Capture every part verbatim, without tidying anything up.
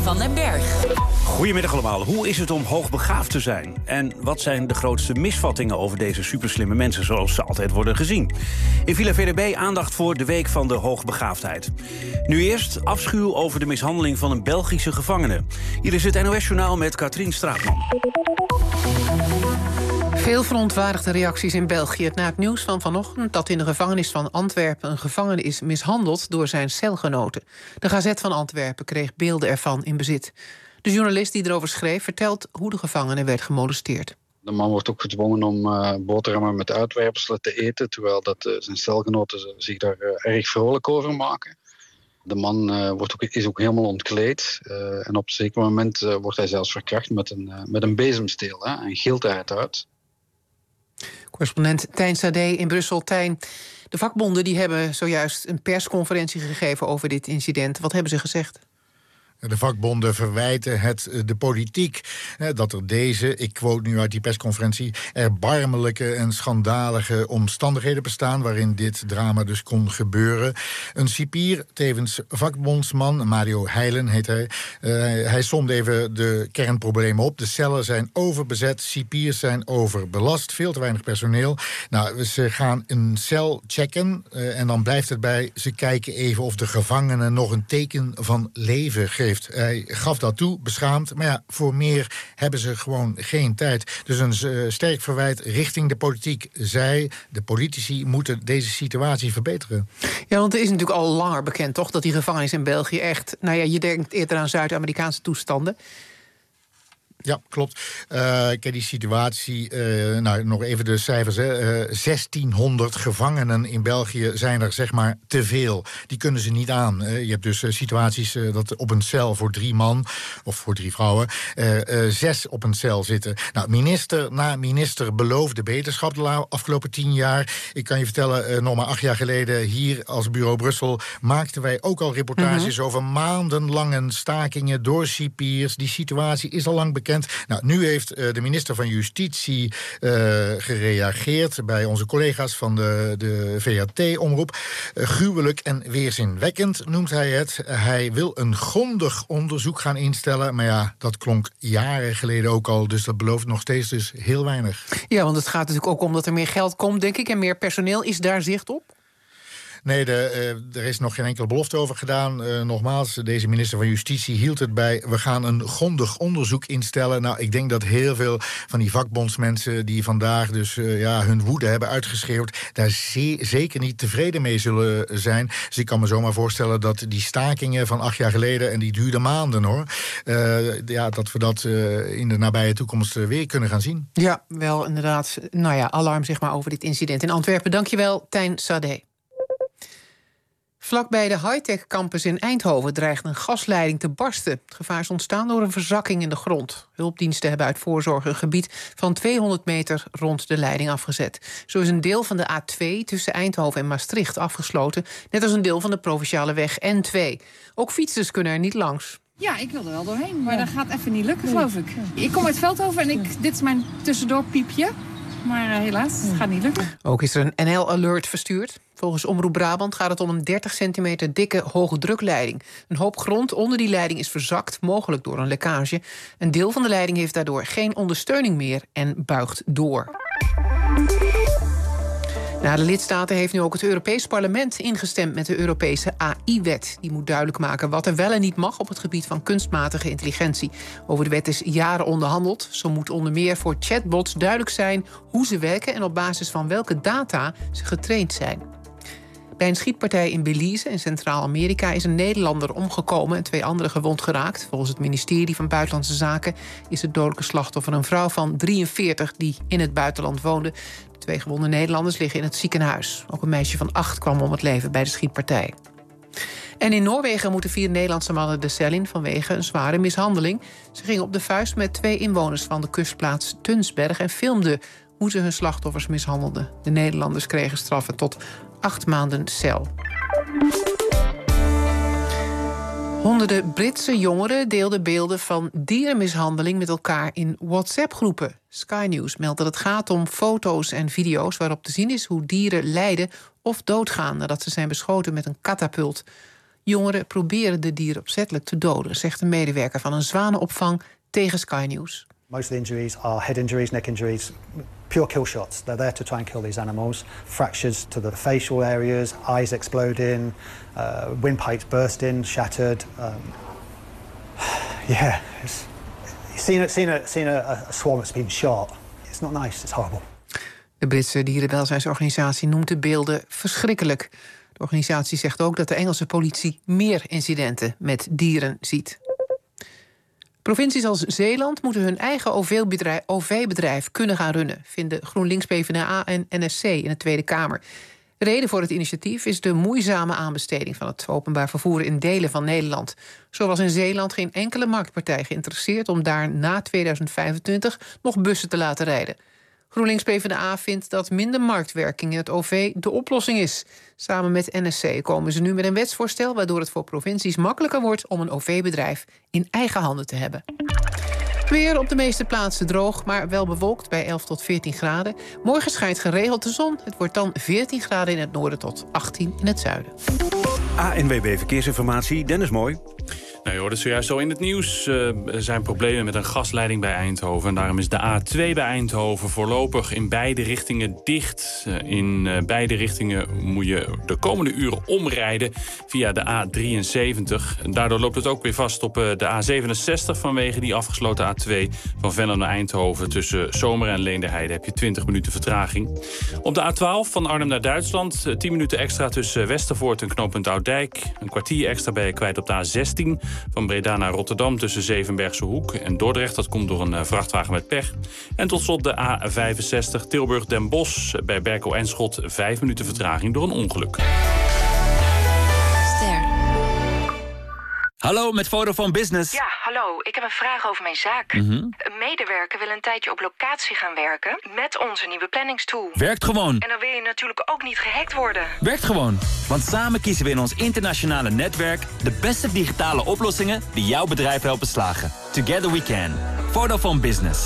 van den Berg. Goedemiddag allemaal. Hoe is het om hoogbegaafd te zijn? En wat zijn de grootste misvattingen over deze superslimme mensen zoals ze altijd worden gezien? In Villa V D B aandacht voor de Week van de Hoogbegaafdheid. Nu eerst afschuw over de mishandeling van een Belgische gevangene. Hier is het N O S-journaal met Katrien Straatman. Veel verontwaardigde reacties in België na het nieuws van vanochtend dat in de gevangenis van Antwerpen een gevangene is mishandeld door zijn celgenoten. De Gazette van Antwerpen kreeg beelden ervan in bezit. De journalist die erover schreef vertelt hoe de gevangene werd gemolesteerd. De man wordt ook gedwongen om uh, boterhammen met uitwerpselen te eten, terwijl dat, uh, zijn celgenoten zich daar uh, erg vrolijk over maken. De man uh, wordt ook, is ook helemaal ontkleed uh, en op een zeker moment uh, wordt hij zelfs verkracht met een, uh, met een bezemsteel hè, en gilt hij het uit. Correspondent Tijn Sade in Brussel. Tijn, de vakbonden die hebben zojuist een persconferentie gegeven over dit incident. Wat hebben ze gezegd? De vakbonden verwijten het de politiek dat er deze, ik quote nu uit die persconferentie, erbarmelijke en schandalige omstandigheden bestaan waarin dit drama dus kon gebeuren. Een cipier, tevens vakbondsman, Mario Heilen heet hij, uh, hij somde even de kernproblemen op. De cellen zijn overbezet, cipiers zijn overbelast, veel te weinig personeel. Nou, ze gaan een cel checken uh, en dan blijft het bij, ze kijken even of de gevangene nog een teken van leven geeft. Hij gaf dat toe, beschaamd. Maar ja, voor meer hebben ze gewoon geen tijd. Dus een uh, sterk verwijt richting de politiek. Zij, de politici, moeten deze situatie verbeteren. Ja, want het is natuurlijk al langer bekend, toch, dat die gevangenis in België echt, nou ja, je denkt eerder aan Zuid-Amerikaanse toestanden. Ja, klopt. Uh, kijk, die situatie, uh, nou, nog even de cijfers. Hè. Uh, zestienhonderd gevangenen in België zijn er, zeg maar, te veel. Die kunnen ze niet aan. Uh, je hebt dus uh, situaties uh, dat op een cel voor drie man, of voor drie vrouwen, uh, uh, zes op een cel zitten. Nou, minister na minister beloofde beterschap de afgelopen tien jaar. Ik kan je vertellen, uh, nog maar acht jaar geleden, hier als Bureau Brussel, maakten wij ook al reportages mm-hmm. over maandenlange stakingen door cipiers. Die situatie is al lang bekend. Nou, nu heeft uh, de minister van Justitie uh, gereageerd bij onze collega's van de, de V A T-omroep. Uh, gruwelijk en weerzinwekkend noemt hij het. Uh, hij wil een grondig onderzoek gaan instellen. Maar ja, dat klonk jaren geleden ook al. Dus dat belooft nog steeds dus heel weinig. Ja, want het gaat natuurlijk ook om dat er meer geld komt, denk ik. En meer personeel. Is daar zicht op? Nee, de, uh, er is nog geen enkele belofte over gedaan. Uh, nogmaals, deze minister van Justitie hield het bij, we gaan een grondig onderzoek instellen. Nou, ik denk dat heel veel van die vakbondsmensen die vandaag dus uh, ja, hun woede hebben uitgeschreeuwd, daar ze- zeker niet tevreden mee zullen zijn. Dus ik kan me zomaar voorstellen dat die stakingen van acht jaar geleden, en die duurden maanden hoor, uh, ja, dat we dat uh, in de nabije toekomst uh, weer kunnen gaan zien. Ja, wel inderdaad. Nou ja, alarm zeg maar over dit incident in Antwerpen. Dankjewel, Tijn Sade. Vlakbij de high-tech campus in Eindhoven dreigt een gasleiding te barsten. Het gevaar is ontstaan door een verzakking in de grond. Hulpdiensten hebben uit voorzorg een gebied van tweehonderd meter rond de leiding afgezet. Zo is een deel van de A twee tussen Eindhoven en Maastricht afgesloten, net als een deel van de provinciale weg N twee. Ook fietsers kunnen er niet langs. Ja, ik wil er wel doorheen, maar ja. dat gaat even niet lukken, geloof ik. Ik kom uit Veldhoven en ik, dit is mijn tussendoorpiepje. Maar uh, helaas, het gaat niet lukken. Ook is er een N L-alert verstuurd. Volgens Omroep Brabant gaat het om een dertig centimeter dikke hoge drukleiding. Een hoop grond onder die leiding is verzakt, mogelijk door een lekkage. Een deel van de leiding heeft daardoor geen ondersteuning meer en buigt door. Na de lidstaten heeft nu ook het Europees Parlement ingestemd met de Europese A I-wet. Die moet duidelijk maken wat er wel en niet mag op het gebied van kunstmatige intelligentie. Over de wet is jaren onderhandeld. Zo moet onder meer voor chatbots duidelijk zijn hoe ze werken en op basis van welke data ze getraind zijn. Bij een schietpartij in Belize in Centraal-Amerika is een Nederlander omgekomen en twee anderen gewond geraakt. Volgens het ministerie van Buitenlandse Zaken is het dodelijke slachtoffer een vrouw van drieënveertig die in het buitenland woonde. De twee gewonde Nederlanders liggen in het ziekenhuis. Ook een meisje van acht kwam om het leven bij de schietpartij. En in Noorwegen moeten vier Nederlandse mannen de cel in vanwege een zware mishandeling. Ze gingen op de vuist met twee inwoners van de kustplaats Tunsberg en filmden hoe ze hun slachtoffers mishandelden. De Nederlanders kregen straffen tot acht maanden cel. Honderden Britse jongeren deelden beelden van dierenmishandeling met elkaar in WhatsApp-groepen. Sky News meldt dat het gaat om foto's en video's waarop te zien is hoe dieren lijden of doodgaan nadat ze zijn beschoten met een katapult. Jongeren proberen de dieren opzettelijk te doden, zegt een medewerker van een zwanenopvang tegen Sky News. Most of the injuries are head injuries, neck injuries, pure kill shots. They're there to try and kill these animals. Fractures to the facial areas, eyes exploding, uh, windpipes bursting, shattered. Um, yeah, it's, seen a, seen, a, seen a, a swarm that's been shot. It's not nice, it's horrible. De Britse dierenwelzijnsorganisatie noemt de beelden verschrikkelijk. De organisatie zegt ook dat de Engelse politie meer incidenten met dieren ziet. Provincies als Zeeland moeten hun eigen O V-bedrijf kunnen gaan runnen, vinden GroenLinks, PvdA en N S C in de Tweede Kamer. De reden voor het initiatief is de moeizame aanbesteding van het openbaar vervoer in delen van Nederland. Zo was in Zeeland geen enkele marktpartij geïnteresseerd om daar na tweeduizend vijfentwintig nog bussen te laten rijden. GroenLinks PvdA vindt dat minder marktwerking in het O V de oplossing is. Samen met N S C komen ze nu met een wetsvoorstel waardoor het voor provincies makkelijker wordt om een O V-bedrijf in eigen handen te hebben. Weer op de meeste plaatsen droog, maar wel bewolkt bij elf tot veertien graden. Morgen schijnt geregeld de zon. Het wordt dan veertien graden in het noorden tot achttien in het zuiden. A N W B Verkeersinformatie, Dennis Mooi. Nou, je hoorde zojuist zo in het nieuws. Uh, er zijn problemen met een gasleiding bij Eindhoven. En daarom is de A twee bij Eindhoven voorlopig in beide richtingen dicht. Uh, in uh, beide richtingen moet je de komende uren omrijden via de A drieënzeventig. En daardoor loopt het ook weer vast op uh, de A zevenenzestig... vanwege die afgesloten A twee van Venlo naar Eindhoven. Tussen Zomer en Leenderheide heb je twintig minuten vertraging. Op de A twaalf van Arnhem naar Duitsland. Uh, tien minuten extra tussen Westervoort en knooppunt Oudijk. Een kwartier extra ben je kwijt op de A zestien... van Breda naar Rotterdam tussen Zevenbergse Hoek en Dordrecht. Dat komt door een uh, vrachtwagen met pech. En tot slot de A vijfenzestig Tilburg-Den Bosch. Bij Berkel en Schot vijf minuten vertraging door een ongeluk. Ster. Hallo, met Vodafone Business. Ja, hallo. Ik heb een vraag over mijn zaak. Mm-hmm. Een medewerker wil een tijdje op locatie gaan werken met onze nieuwe planningstool. Werkt gewoon. En dan wil je natuurlijk ook niet gehackt worden. Werkt gewoon. Want samen kiezen we in ons internationale netwerk de beste digitale oplossingen die jouw bedrijf helpen slagen. Together we can. Vodafone Business.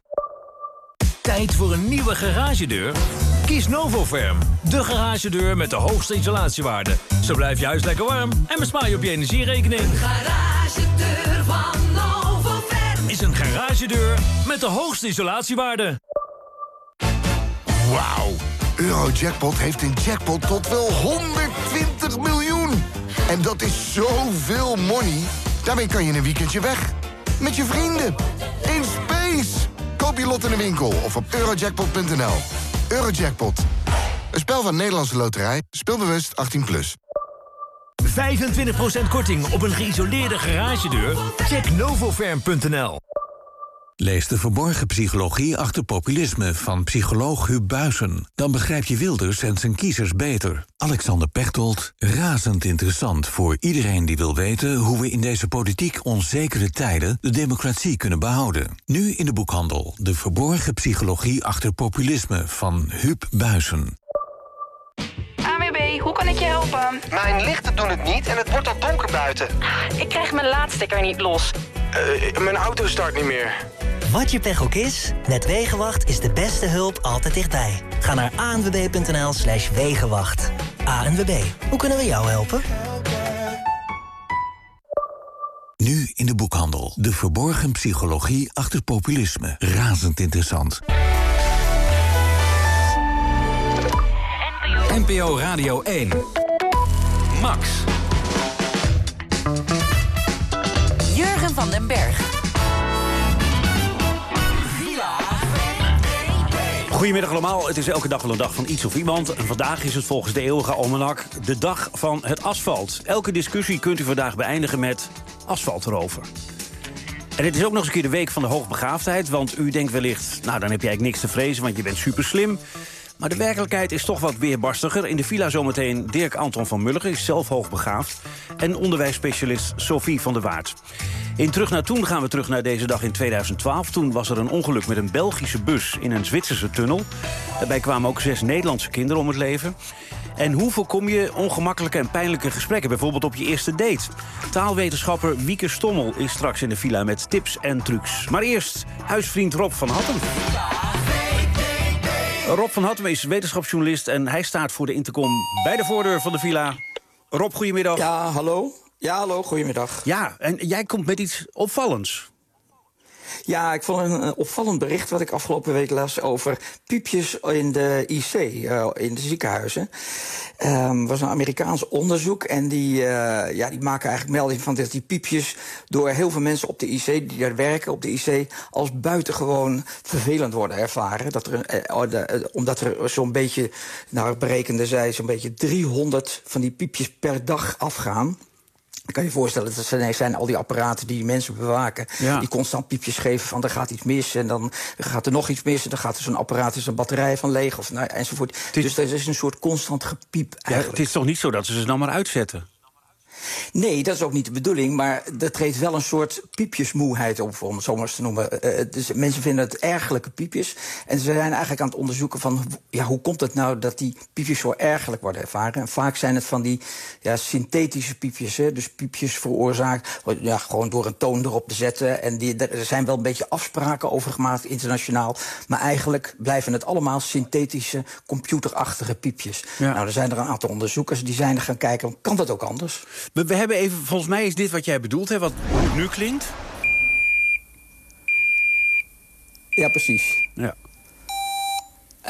Tijd voor een nieuwe garagedeur? Kies Novoferm, de garagedeur met de hoogste isolatiewaarde. Zo blijft je huis lekker warm en bespaar je op je energierekening. Een garagedeur van Novoferm is een garagedeur met de hoogste isolatiewaarde. Wauw, Eurojackpot heeft een jackpot tot wel honderdtwintig miljoen. En dat is zoveel money. Daarmee kan je een weekendje weg. Met je vrienden. In space. Koop je lot in de winkel of op eurojackpot punt n l. Eurojackpot. Een spel van Nederlandse Loterij. Speelbewust achttien plus. vijfentwintig procent korting op een geïsoleerde garagedeur? Check novoferm punt n l. Lees de verborgen psychologie achter populisme van psycholoog Huub Buijsen. Dan begrijp je Wilders en zijn kiezers beter. Alexander Pechtold, razend interessant voor iedereen die wil weten hoe we in deze politiek onzekere tijden de democratie kunnen behouden. Nu in de boekhandel De verborgen psychologie achter populisme van Huub Buijsen. A N W B, hoe kan ik je helpen? Mijn lichten doen het niet en het wordt al donker buiten. Ik krijg mijn laadstekker niet los. Uh, mijn auto start niet meer. Wat je pech ook is, met Wegenwacht is de beste hulp altijd dichtbij. Ga naar a n w b punt n l slash wegenwacht. A N W B, hoe kunnen we jou helpen? Nu in de boekhandel. De verborgen psychologie achter populisme. Razend interessant. N P O Radio één. Max. Jurgen van den Berg. Goedemiddag allemaal, het is elke dag wel een dag van iets of iemand. En vandaag is het volgens de eeuwige almanak de dag van het asfalt. Elke discussie kunt u vandaag beëindigen met asfalt erover. En het is ook nog eens een keer de week van de hoogbegaafdheid. Want u denkt wellicht, nou dan heb je eigenlijk niks te vrezen, want je bent super slim. Maar de werkelijkheid is toch wat weerbarstiger. In de villa zometeen Dirk Anton van Mulligen, is zelf hoogbegaafd. En onderwijsspecialist Sophie van der Waard. In Terug naar Toen gaan we terug naar deze dag in tweeduizend twaalf. Toen was er een ongeluk met een Belgische bus in een Zwitserse tunnel. Daarbij kwamen ook zes Nederlandse kinderen om het leven. En hoe voorkom je ongemakkelijke en pijnlijke gesprekken, bijvoorbeeld op je eerste date? Taalwetenschapper Wieke Stommel is straks in de villa met tips en trucs. Maar eerst huisvriend Rob van Hattem. Rob van Hattem is wetenschapsjournalist en hij staat voor de intercom bij de voordeur van de villa. Rob, goedemiddag. Ja, hallo. Ja, hallo, goedemiddag. Ja, en jij komt met iets opvallends. Ja, ik vond een, een opvallend bericht wat ik afgelopen week las over piepjes in de I C, uh, in de ziekenhuizen. Het um, was een Amerikaans onderzoek en die, uh, ja, die maken eigenlijk melding van dat die piepjes door heel veel mensen op de I C, die daar werken op de I C, als buitengewoon vervelend worden ervaren. Dat er, uh, de, uh, omdat er zo'n beetje, nou berekende zij, zo'n beetje driehonderd van die piepjes per dag afgaan. Dan kan je je voorstellen, dat zijn, zijn al die apparaten die mensen bewaken, ja. die constant piepjes geven van er gaat iets mis en dan gaat er nog iets mis en dan gaat er zo'n apparaat is een batterij van leeg of nou, enzovoort. Is, dus er is een soort constant gepiep eigenlijk. Ja, het is toch niet zo dat ze ze nou maar uitzetten? Nee, dat is ook niet de bedoeling, maar er treedt wel een soort piepjesmoeheid op, om het zo maar eens te noemen. Uh, dus mensen vinden het ergerlijke piepjes. En ze zijn eigenlijk aan het onderzoeken van, ja, hoe komt het nou dat die piepjes zo ergerlijk worden ervaren? En vaak zijn het van die ja, synthetische piepjes, hè, dus piepjes veroorzaakt, ja, gewoon door een toon erop te zetten. En die, er zijn wel een beetje afspraken over gemaakt internationaal, maar eigenlijk blijven het allemaal synthetische, computerachtige piepjes. Ja. Nou, er zijn er een aantal onderzoekers die zijn er gaan kijken, kan dat ook anders? We, we hebben even, volgens mij is dit wat jij bedoelt, hè, wat hoe het nu klinkt. Ja, precies. Ja. Uh.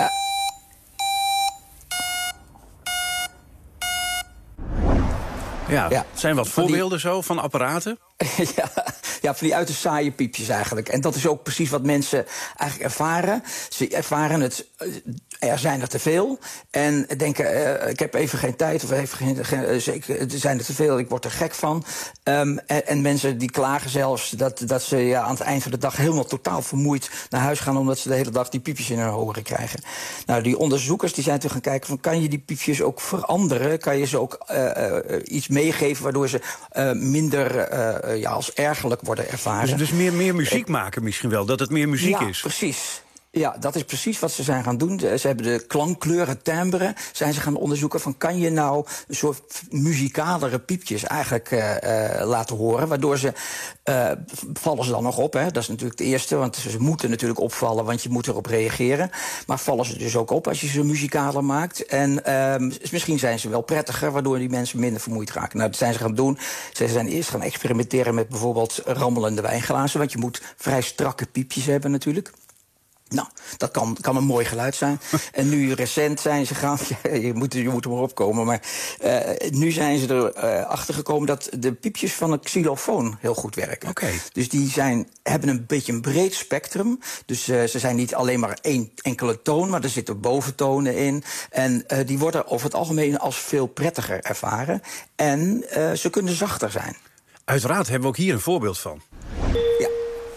Ja, ja, zijn wat voorbeelden die, zo van apparaten? ja, ja, van die uiterst saaie piepjes eigenlijk. En dat is ook precies wat mensen eigenlijk ervaren. Ze ervaren het, er zijn er te veel. En denken, uh, ik heb even geen tijd, of even geen, geen, zeker, er zijn er te veel, ik word er gek van. Um, en, en mensen die klagen zelfs dat, dat ze ja, aan het eind van de dag helemaal totaal vermoeid naar huis gaan, omdat ze de hele dag die piepjes in hun oren krijgen. Nou, die onderzoekers die zijn toen gaan kijken van, kan je die piepjes ook veranderen? Kan je ze ook uh, uh, iets meegeven waardoor ze uh, minder uh, ja, als ergerlijk worden ervaren? Dus, dus meer, meer muziek maken misschien wel, dat het meer muziek ja, is? Precies. Ja, dat is precies wat ze zijn gaan doen. Ze hebben de klankkleur, het timbre, zijn ze gaan onderzoeken van, kan je nou een soort muzikalere piepjes eigenlijk uh, uh, laten horen, waardoor ze, uh, vallen ze dan nog op, hè? Dat is natuurlijk het eerste, want ze moeten natuurlijk opvallen, want je moet erop reageren. Maar vallen ze dus ook op als je ze muzikaler maakt. En uh, misschien zijn ze wel prettiger, waardoor die mensen minder vermoeid raken. Nou, dat zijn ze gaan doen. Ze zijn eerst gaan experimenteren met bijvoorbeeld rammelende wijnglazen, want je moet vrij strakke piepjes hebben natuurlijk. Nou, dat kan, kan een mooi geluid zijn. En nu recent zijn ze gaan, ja, je, moet, je moet er maar opkomen, maar uh, nu zijn ze erachter uh, gekomen dat de piepjes van een xylofoon heel goed werken. Okay. Dus die zijn, hebben een beetje een breed spectrum. Dus uh, ze zijn niet alleen maar één enkele toon, maar er zitten boventonen in. En uh, die worden over het algemeen als veel prettiger ervaren. En uh, ze kunnen zachter zijn. Uiteraard hebben we ook hier een voorbeeld van. Ja.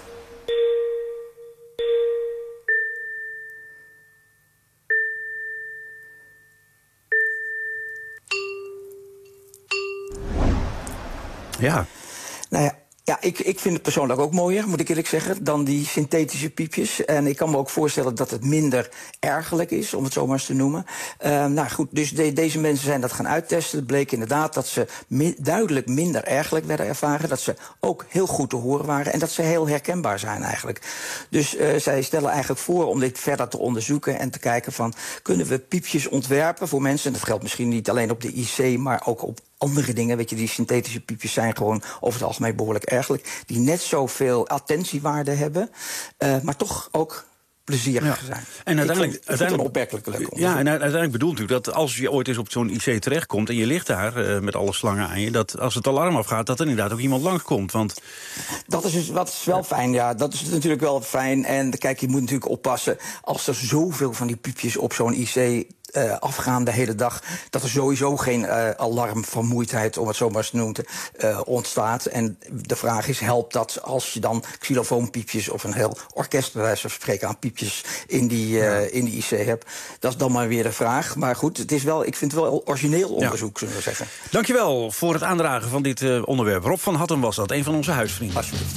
Ja. Nou ja, ja ik, ik vind het persoonlijk ook mooier, moet ik eerlijk zeggen, dan die synthetische piepjes. En ik kan me ook voorstellen dat het minder ergerlijk is, om het zo maar eens te noemen. Uh, nou goed, dus de, deze mensen zijn dat gaan uittesten. Het bleek inderdaad dat ze mi- duidelijk minder ergerlijk werden ervaren. Dat ze ook heel goed te horen waren en dat ze heel herkenbaar zijn eigenlijk. Dus uh, zij stellen eigenlijk voor om dit verder te onderzoeken en te kijken van, kunnen we piepjes ontwerpen voor mensen? En dat geldt misschien niet alleen op de I C, maar ook op andere dingen. Weet je, die synthetische piepjes zijn gewoon over het algemeen behoorlijk ergerlijk. Die net zoveel attentiewaarde hebben, uh, maar toch ook plezierig ja. zijn. En uiteindelijk, ik vond, ik vond het een opmerkelijke leuk onderzoek. Ja, en uiteindelijk bedoelt natuurlijk dat als je ooit eens op zo'n I C terechtkomt en je ligt daar uh, met alle slangen aan je, dat als het alarm afgaat, dat er inderdaad ook iemand langskomt. Want dat is dus wat is wel fijn, ja. Dat is natuurlijk wel fijn. En kijk, je moet natuurlijk oppassen als er zoveel van die piepjes op zo'n I C Uh, afgaan de hele dag, dat er sowieso geen uh, alarmvermoeidheid, om het zo maar eens te noemen, uh, ontstaat. En de vraag is, helpt dat als je dan xylofoonpiepjes of een heel orkest, bij wijze van spreken, aan piepjes in die, uh, ja. in die I C hebt? Dat is dan maar weer de vraag. Maar goed, het is wel, ik vind het wel origineel onderzoek, ja. zullen we zeggen. Dankjewel voor het aandragen van dit uh, onderwerp. Rob van Hattem was dat, een van onze huisvrienden. Alsjeblieft.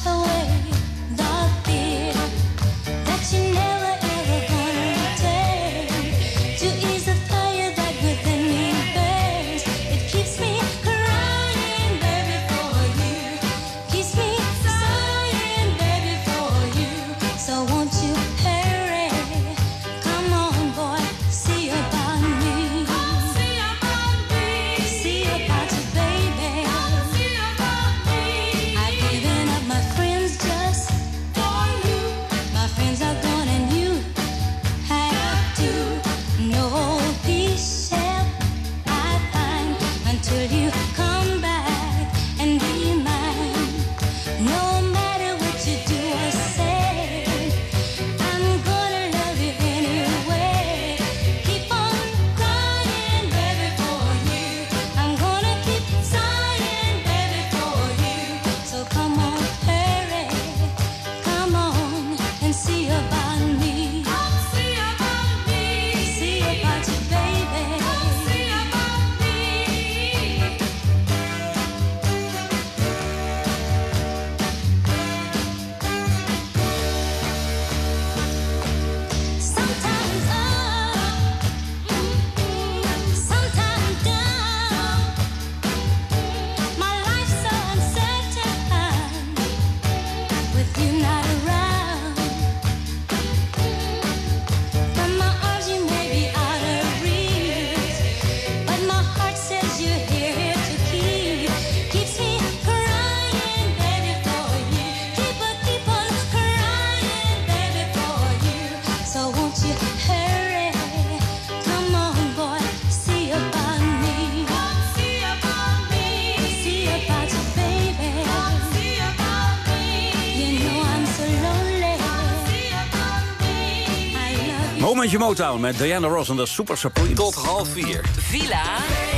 That you never ever gonna take. momentje Motown met Diana Ross en de Super Supreme. Tot half vier. Villa.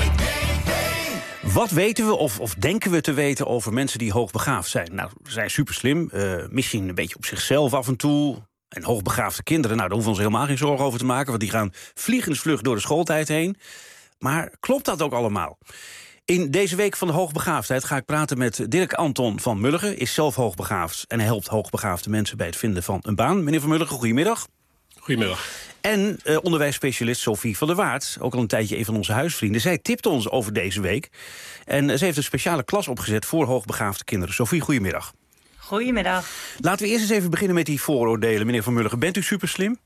Wat weten we of, of denken we te weten over mensen die hoogbegaafd zijn? Nou, ze zijn super slim, uh, misschien een beetje op zichzelf af en toe. En hoogbegaafde kinderen, nou, daar hoeven we ons helemaal geen zorgen over te maken, want die gaan vliegensvlug door de schooltijd heen. Maar klopt dat ook allemaal? In deze week van de hoogbegaafdheid ga ik praten met Dirk Anton van Mulligen. Is zelf hoogbegaafd en helpt hoogbegaafde mensen bij het vinden van een baan. Meneer van Mulligen, goedemiddag. Goedemiddag. En uh, onderwijsspecialist Sophie van der Waard, ook al een tijdje een van onze huisvrienden. Zij tipt ons over deze week. En uh, ze heeft een speciale klas opgezet voor hoogbegaafde kinderen. Sophie, goedemiddag. Goedemiddag. Laten we eerst eens even beginnen met die vooroordelen, meneer van Mulligen. Bent u superslim?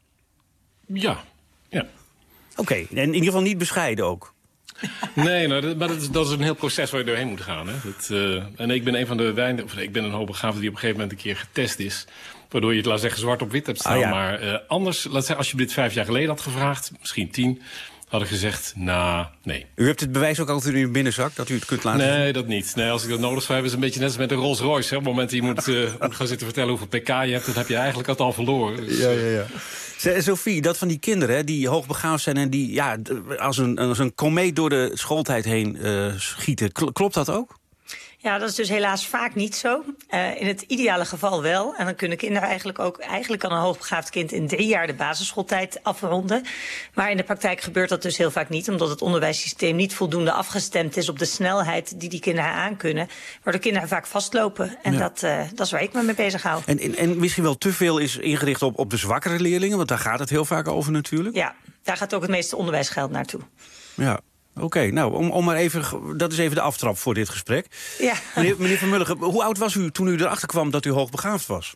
Ja. ja. Oké, okay. En in ieder geval niet bescheiden ook. Nee, nou, dat, maar dat is, dat is een heel proces waar je doorheen moet gaan. Hè. Dat, uh, en ik ben een van de weinigen, of ik ben een hoogbegaafde die op een gegeven moment een keer getest is. Waardoor je het, laat zeggen, zwart op wit hebt staan. Ah, ja. Maar uh, anders, laat zeggen, als je dit vijf jaar geleden had gevraagd, misschien tien, had ik gezegd, nou, nee. U hebt het bewijs ook altijd in uw binnenzak, dat u het kunt laten? Nee, dat niet. Nee, als ik dat nodig zou hebben, is het een beetje net als met een Rolls Royce. Hè. Op het moment dat je moet, uh, moet gaan zitten vertellen hoeveel pk je hebt, dan heb je eigenlijk al verloren. Dus, ja, ja, ja. Sophie, dat van die kinderen hè, die hoogbegaafd zijn en die ja, als, een, als een komeet door de schooltijd heen uh, schieten, klopt dat ook? Ja, dat is dus helaas vaak niet zo. Uh, in het ideale geval wel. En dan kunnen kinderen eigenlijk ook... Eigenlijk kan een hoogbegaafd kind in drie jaar de basisschooltijd afronden. Maar in de praktijk gebeurt dat dus heel vaak niet. Omdat het onderwijssysteem niet voldoende afgestemd is op de snelheid die die kinderen aankunnen. Waardoor kinderen vaak vastlopen. En ja. dat, uh, dat is waar ik me mee bezig hou. En, en, en misschien wel te veel is ingericht op, op de zwakkere leerlingen. Want daar gaat het heel vaak over natuurlijk. Ja, daar gaat ook het meeste onderwijsgeld naartoe. Ja. Oké, okay, nou, om, om maar even, dat is even de aftrap voor dit gesprek. Ja. Meneer, meneer Van Mulligen, hoe oud was u toen u erachter kwam dat u hoogbegaafd was?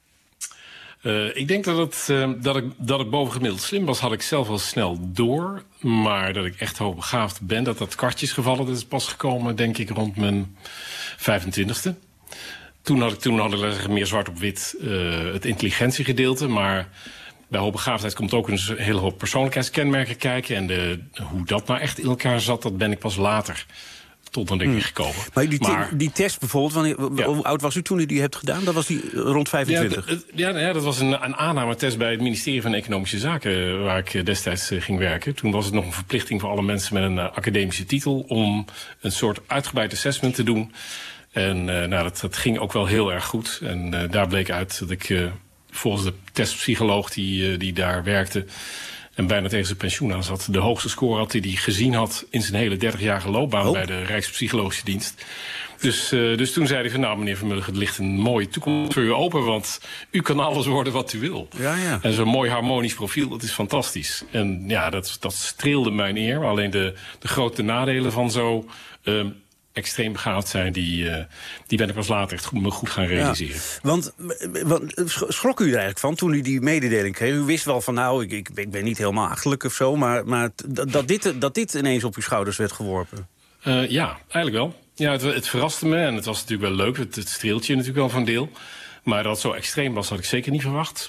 Uh, ik denk dat, het, uh, dat, ik, dat ik bovengemiddeld slim was, had ik zelf wel snel door. Maar dat ik echt hoogbegaafd ben, dat dat kwartje is gevallen, dat is pas gekomen, denk ik, rond mijn vijfentwintigste. Toen had ik, toen had ik meer zwart op wit uh, het intelligentiegedeelte, maar bij hoogbegaafdheid komt ook een hele hoop persoonlijkheidskenmerken kijken. En de, hoe dat nou echt in elkaar zat, dat ben ik pas later tot een ding gekomen. Maar, die, maar die test bijvoorbeeld, wanneer, ja. hoe oud was u toen u die hebt gedaan? Dat was die rond vijfentwintig? Ja, ja, ja dat was een, een aannametest bij het ministerie van Economische Zaken, waar ik destijds uh, ging werken. Toen was het nog een verplichting voor alle mensen met een uh, academische titel om een soort uitgebreid assessment te doen. En uh, nou, dat, dat ging ook wel heel erg goed. En uh, daar bleek uit dat ik Uh, volgens de testpsycholoog die, die daar werkte en bijna tegen zijn pensioen aan zat, de hoogste score had die hij gezien had in zijn hele dertigjarige loopbaan oh. bij de Rijkspsychologische Dienst. Dus, uh, dus toen zei hij van, nou meneer Van Mulligen, het ligt een mooie toekomst voor u open, want u kan alles worden wat u wil. Ja, ja. En zo'n mooi harmonisch profiel, dat is fantastisch. En ja, dat, dat streelde mijn eer. Alleen de, de grote nadelen van zo Uh, extreem begaafd zijn, die, uh, die ben ik pas later echt goed, goed gaan realiseren. Ja, want, want schrok u er eigenlijk van toen u die mededeling kreeg? U wist wel van, nou, ik, ik, ik ben niet helemaal achterlijk of zo, maar, maar dat, dit, dat dit ineens op uw schouders werd geworpen? Uh, ja, eigenlijk wel. Ja, het, het verraste me en het was natuurlijk wel leuk. Het, het streelt je natuurlijk wel van deel. Maar dat het zo extreem was, had ik zeker niet verwacht.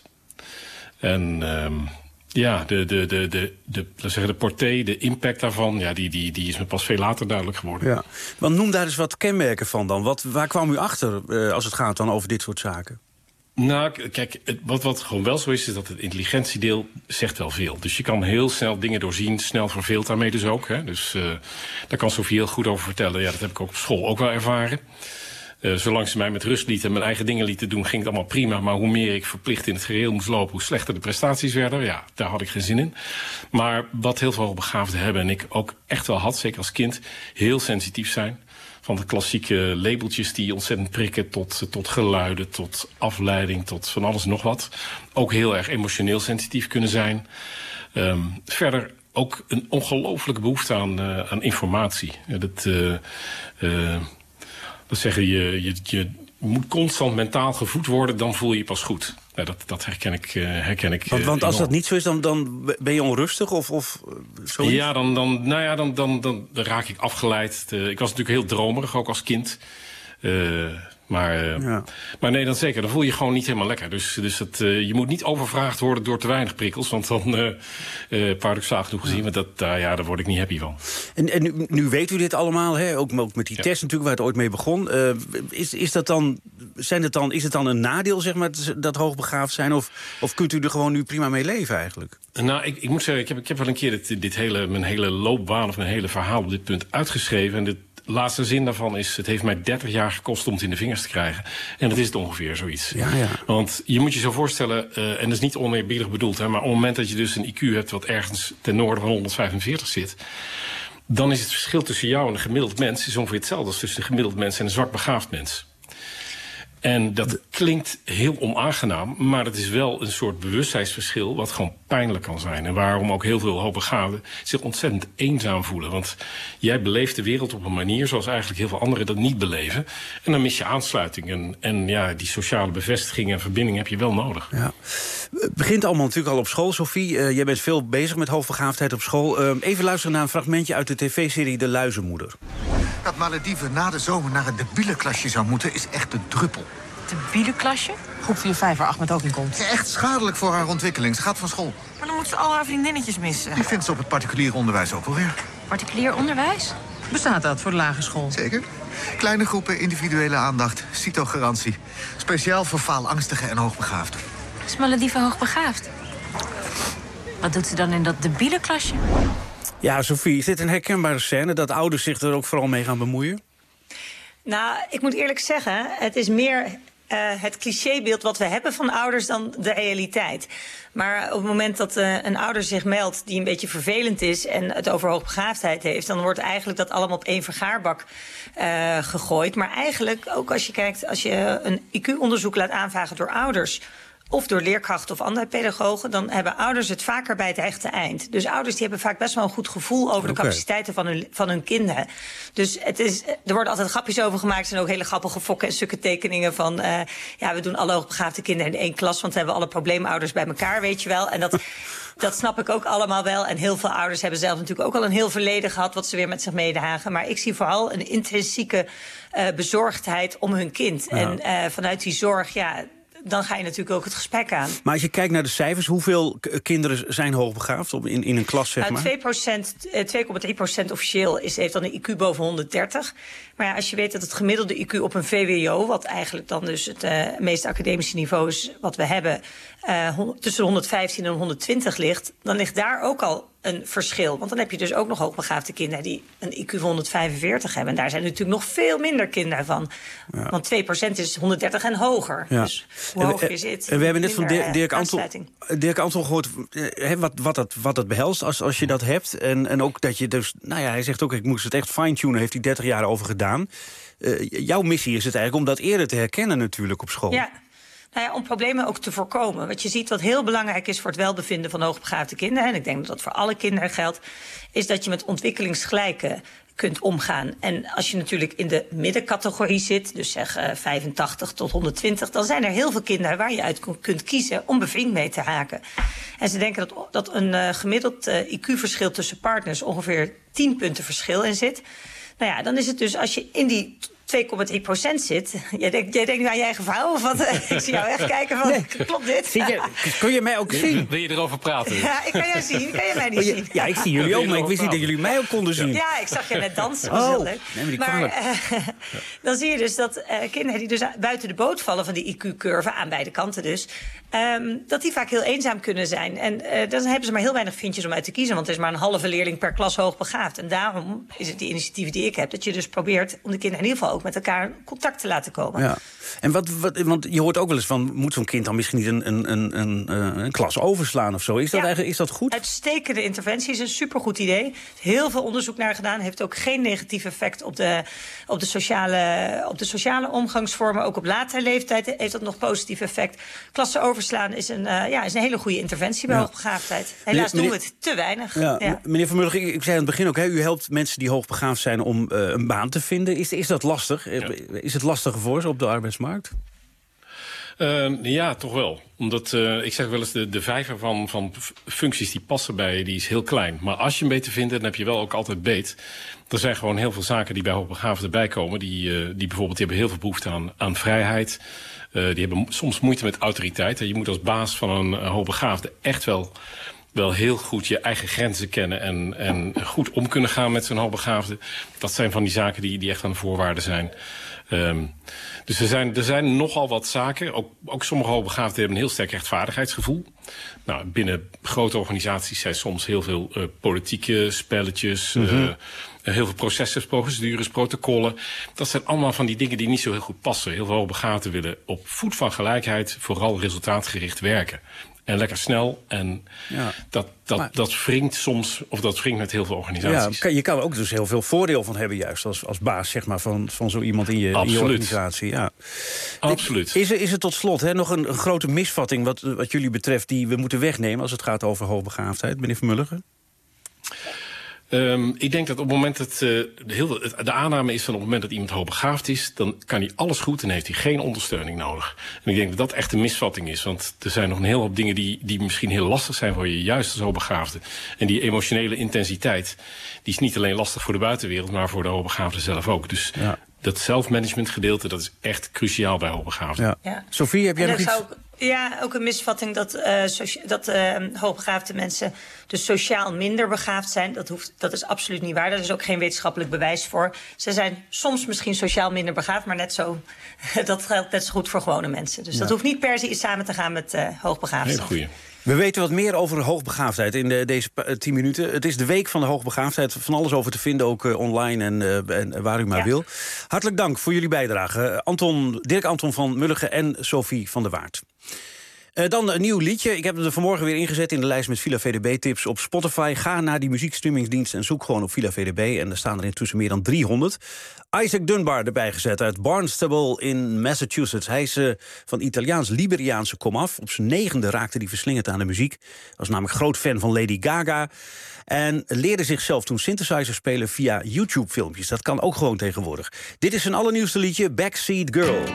En Um, Ja, de, de, de, de, de, laten zeggen, de portée, de impact daarvan, ja, die, die, die is me pas veel later duidelijk geworden. Ja. Want noem daar eens wat kenmerken van dan. Wat, waar kwam u achter uh, als het gaat dan over dit soort zaken? Nou, kijk, het, wat, wat gewoon wel zo is, is dat het intelligentiedeel zegt wel veel. Dus je kan heel snel dingen doorzien, snel verveelt daarmee dus ook. Hè. Dus uh, daar kan Sophie heel goed over vertellen. Ja, dat heb ik ook op school ook wel ervaren. Uh, zolang ze mij met rust lieten en mijn eigen dingen lieten doen, ging het allemaal prima. Maar hoe meer ik verplicht in het geheel moest lopen, hoe slechter de prestaties werden. Ja, daar had ik geen zin in. Maar wat heel veel begaafden hebben, en ik ook echt wel had, zeker als kind, heel sensitief zijn. Van de klassieke labeltjes die ontzettend prikken, tot, tot geluiden, tot afleiding, tot van alles en nog wat. Ook heel erg emotioneel sensitief kunnen zijn. Um, verder ook een ongelooflijke behoefte aan, uh, aan informatie. Ja, dat Uh, uh, Dat zeggen, je, je, je moet constant mentaal gevoed worden, dan voel je je pas goed. Nou, dat, dat herken ik. Uh, herken ik want, want uh, als dat niet zo is, dan, dan ben je onrustig of, of zoiets? Ja, dan, dan, nou ja dan, dan, dan, dan raak ik afgeleid. Uh, ik was natuurlijk heel dromerig, ook als kind. Uh, Maar, uh, ja. maar nee, dan zeker. Dan voel je je gewoon niet helemaal lekker. Dus, dus het, uh, je moet niet overvraagd worden door te weinig prikkels. Want dan, uh, uh, paradoxaal genoeg gezien, ja. want dat, uh, ja, daar word ik niet happy van. En, en nu, nu weet u dit allemaal, hè? Ook, ook met die ja. test natuurlijk, waar het ooit mee begon. Uh, is, is, dat dan, zijn het dan, is het dan een nadeel, zeg maar, dat hoogbegaafd zijn? Of, of kunt u er gewoon nu prima mee leven eigenlijk? Nou, ik, ik moet zeggen, ik heb, ik heb wel een keer dit, dit hele, mijn hele loopbaan of mijn hele verhaal op dit punt uitgeschreven. En dit, de laatste zin daarvan is, het heeft mij dertig jaar gekost om het in de vingers te krijgen. En dat is het ongeveer zoiets. Ja, ja. Want je moet je zo voorstellen, uh, en dat is niet oneerbiedig bedoeld, hè, maar op het moment dat je dus een I Q hebt wat ergens ten noorden van honderdvijfenveertig zit, dan is het verschil tussen jou en een gemiddeld mens is ongeveer hetzelfde als tussen een gemiddeld mens en een zwak begaafd mens. En dat klinkt heel onaangenaam, maar het is wel een soort bewustzijnsverschil wat gewoon pijnlijk kan zijn. En waarom ook heel veel hoogbegaafden zich ontzettend eenzaam voelen. Want jij beleeft de wereld op een manier zoals eigenlijk heel veel anderen dat niet beleven. En dan mis je aansluiting. En, en ja, die sociale bevestiging en verbinding heb je wel nodig. Ja. Het begint allemaal natuurlijk al op school, Sophie. Uh, jij bent veel bezig met hoogbegaafdheid op school. Uh, even luisteren naar een fragmentje uit de tv-serie De Luizenmoeder. Dat Malediven na de zomer naar het debiele klasje zou moeten is echt de druppel. Debiele klasje? Groep vier, vijf waar Ahmed ook in komt. Echt schadelijk voor haar ontwikkeling. Ze gaat van school. Maar dan moet ze al haar vriendinnetjes missen. Die vindt ze op het particulier onderwijs ook wel weer. Particulier onderwijs? Bestaat dat voor de lagere school? Zeker. Kleine groepen, individuele aandacht, CITO-garantie. Speciaal voor faalangstigen en hoogbegaafden. Is Malediven hoogbegaafd? Wat doet ze dan in dat debiele klasje? Ja, Sophie, is dit een herkenbare scène dat ouders zich er ook vooral mee gaan bemoeien? Nou, ik moet eerlijk zeggen, het is meer uh, het clichébeeld wat we hebben van ouders dan de realiteit. Maar op het moment dat uh, een ouder zich meldt die een beetje vervelend is en het over hoogbegaafdheid heeft, dan wordt eigenlijk dat allemaal op één vergaarbak uh, gegooid. Maar eigenlijk, ook als je kijkt, als je een I Q-onderzoek laat aanvragen door ouders of door leerkrachten of andere pedagogen, dan hebben ouders het vaker bij het rechte eind. Dus ouders die hebben vaak best wel een goed gevoel over okay. de capaciteiten van hun, van hun kinderen. Dus het is, er worden altijd grapjes over gemaakt. Er zijn ook hele grappige fokken en stukken tekeningen van, uh, ja, we doen alle hoogbegaafde kinderen in één klas, want we hebben alle probleemouders bij elkaar, weet je wel. En dat, dat snap ik ook allemaal wel. En heel veel ouders hebben zelf natuurlijk ook al een heel verleden gehad wat ze weer met zich meedragen. Maar ik zie vooral een intrinsieke uh, bezorgdheid om hun kind. Ja. En uh, vanuit die zorg, ja, dan ga je natuurlijk ook het gesprek aan. Maar als je kijkt naar de cijfers, hoeveel k- kinderen zijn hoogbegaafd in, in een klas, zeg maar? twee komma drie procent officieel is, heeft dan een I Q boven honderddertig. Maar ja, als je weet dat het gemiddelde I Q op een V W O, wat eigenlijk dan dus het uh, meest academische niveau is wat we hebben, uh, tussen honderdvijftien en honderdtwintig ligt, dan ligt daar ook al een verschil. Want dan heb je dus ook nog hoogbegaafde kinderen die een I Q van honderdvijfenveertig hebben. En daar zijn er natuurlijk nog veel minder kinderen van. Ja. Want twee procent is honderddertig en hoger. Ja. Dus hoe hoger je zit. En we hebben net van Dirk Anton, Dirk Anton gehoord he, wat, wat, dat, wat dat behelst als, als je dat hebt. En, en ook dat je dus, nou ja, hij zegt ook, ik moest het echt fine-tunen, heeft hij dertig jaar over gedaan. Uh, jouw missie is het eigenlijk om dat eerder te herkennen natuurlijk op school. Ja. Nou ja, om problemen ook te voorkomen. Wat je ziet wat heel belangrijk is voor het welbevinden van hoogbegaafde kinderen, en ik denk dat dat voor alle kinderen geldt, is dat je met ontwikkelingsgelijke kunt omgaan. En als je natuurlijk in de middencategorie zit, dus zeg uh, vijfentachtig tot honderdtwintig... dan zijn er heel veel kinderen waar je uit kunt kiezen om bevriend mee te raken. En ze denken dat, dat een uh, gemiddeld uh, I Q-verschil tussen partners ongeveer tien punten verschil in zit. Nou ja, dan is het dus als je in die twee komma drie procent zit. Jij denkt, jij denkt nu aan je eigen vrouw? Of wat? Ik zie jou echt kijken van, nee. Klopt dit? Zie je, kun je mij ook zien? Wil je erover praten? Ja, ik kan jou zien. Kan je mij niet zien? Ja, ik zie jullie ook, maar ik wist niet dat jullie mij ook konden zien. Ja, ik zag je net dansen. Dat was heel leuk. Nee, maar maar uh, dan zie je dus dat uh, kinderen die dus buiten de boot vallen van die I Q-curve, aan beide kanten dus, um, dat die vaak heel eenzaam kunnen zijn. En uh, dan hebben ze maar heel weinig vriendjes om uit te kiezen, want er is maar een halve leerling per klas hoogbegaafd. En daarom is het die initiatieven die ik heb, dat je dus probeert om de kinderen in ieder geval ook met elkaar contact te laten komen. Ja. En wat, wat, want je hoort ook wel eens van, moet zo'n kind dan misschien niet een, een, een, een, een klas overslaan of zo? Is dat, ja, eigenlijk, is dat goed? Uitstekende interventie, is een supergoed idee. Heel veel onderzoek naar gedaan. Heeft ook geen negatief effect op de, op de, sociale, op de sociale omgangsvormen. Ook op latere leeftijd heeft dat nog positief effect. Klassen overslaan is een, uh, ja, is een hele goede interventie bij ja. hoogbegaafdheid. Helaas meneer, doen we het te weinig. Ja, ja. Meneer Vermulgen, ik, ik zei aan het begin ook, hè, u helpt mensen die hoogbegaafd zijn om uh, een baan te vinden. Is, is dat lastig? Ja. Is het lastiger voor ze op de arbeidsmarkt? Uh, ja, toch wel. Omdat, uh, ik zeg wel eens, de, de vijver van, van functies die passen bij je, die is heel klein. Maar als je een beet te vinden, dan heb je wel ook altijd beet. Er zijn gewoon heel veel zaken die bij hoogbegaafden erbij komen. Die, uh, die bijvoorbeeld die hebben heel veel behoefte aan, aan vrijheid. Uh, die hebben soms moeite met autoriteit. Je moet als baas van een uh, hoogbegaafde echt wel... wel heel goed je eigen grenzen kennen en, en goed om kunnen gaan met zo'n hoogbegaafde. Dat zijn van die zaken die, die echt aan de voorwaarden zijn. Um, dus er zijn, er zijn nogal wat zaken. Ook, ook sommige hoogbegaafden hebben een heel sterk rechtvaardigheidsgevoel. Nou, binnen grote organisaties zijn soms heel veel uh, politieke spelletjes... Mm-hmm. uh, heel veel processen, procedures, protocollen. Dat zijn allemaal van die dingen die niet zo heel goed passen. Heel veel hoogbegaafden willen op voet van gelijkheid vooral resultaatgericht werken. En lekker snel. En ja. dat, dat, maar, dat wringt soms, of dat wringt met heel veel organisaties. Ja, je kan er ook dus heel veel voordeel van hebben, juist als, als baas zeg maar, van, van zo iemand in je, in je organisatie. Ja. Absoluut. Is er, is er tot slot hè, nog een, een grote misvatting wat, wat jullie betreft die we moeten wegnemen als het gaat over hoogbegaafdheid, meneer Vermulligen? Um, ik denk dat op het moment dat uh, de, heel, de aanname is van op het moment dat iemand hoogbegaafd is, dan kan hij alles goed en heeft hij geen ondersteuning nodig. En ik denk dat dat echt een misvatting is, want er zijn nog een heel hoop dingen die, die misschien heel lastig zijn voor je, juist als hoogbegaafde. En die emotionele intensiteit, die is niet alleen lastig voor de buitenwereld, maar voor de hoogbegaafde zelf ook. Dus ja. dat zelfmanagement gedeelte, dat is echt cruciaal bij hoogbegaafden. Ja. Ja. Sophie, heb jij nog iets? Ook, ja, ook een misvatting dat, uh, socia- dat uh, hoogbegaafde mensen dus sociaal minder begaafd zijn. Dat, hoeft, dat is absoluut niet waar. Daar is ook geen wetenschappelijk bewijs voor. Ze zijn soms misschien sociaal minder begaafd, maar net zo, dat geldt net zo goed voor gewone mensen. Dus ja. dat hoeft niet per se samen te gaan met uh, hoogbegaafden. Heel goeie. We weten wat meer over hoogbegaafdheid in de, deze tien minuten. Het is de week van de hoogbegaafdheid. Van alles over te vinden, ook uh, online en, uh, en waar u maar ja. wil. Hartelijk dank voor jullie bijdrage. Uh, Anton, Dirk Anton van Mulligen en Sophie van der Waard. Uh, dan een nieuw liedje. Ik heb het er vanmorgen weer ingezet in de lijst met Villa V D B-tips op Spotify. Ga naar die muziekstreamingsdienst en zoek gewoon op Villa V D B. En er staan er intussen meer dan driehonderd. Isaac Dunbar erbij gezet uit Barnstable in Massachusetts. Hij is uh, van Italiaans-Liberiaanse komaf. Op zijn negende raakte hij verslingerd aan de muziek. Was namelijk groot fan van Lady Gaga. En leerde zichzelf toen synthesizer spelen via YouTube-filmpjes. Dat kan ook gewoon tegenwoordig. Dit is zijn allernieuwste liedje, Backseat Girl.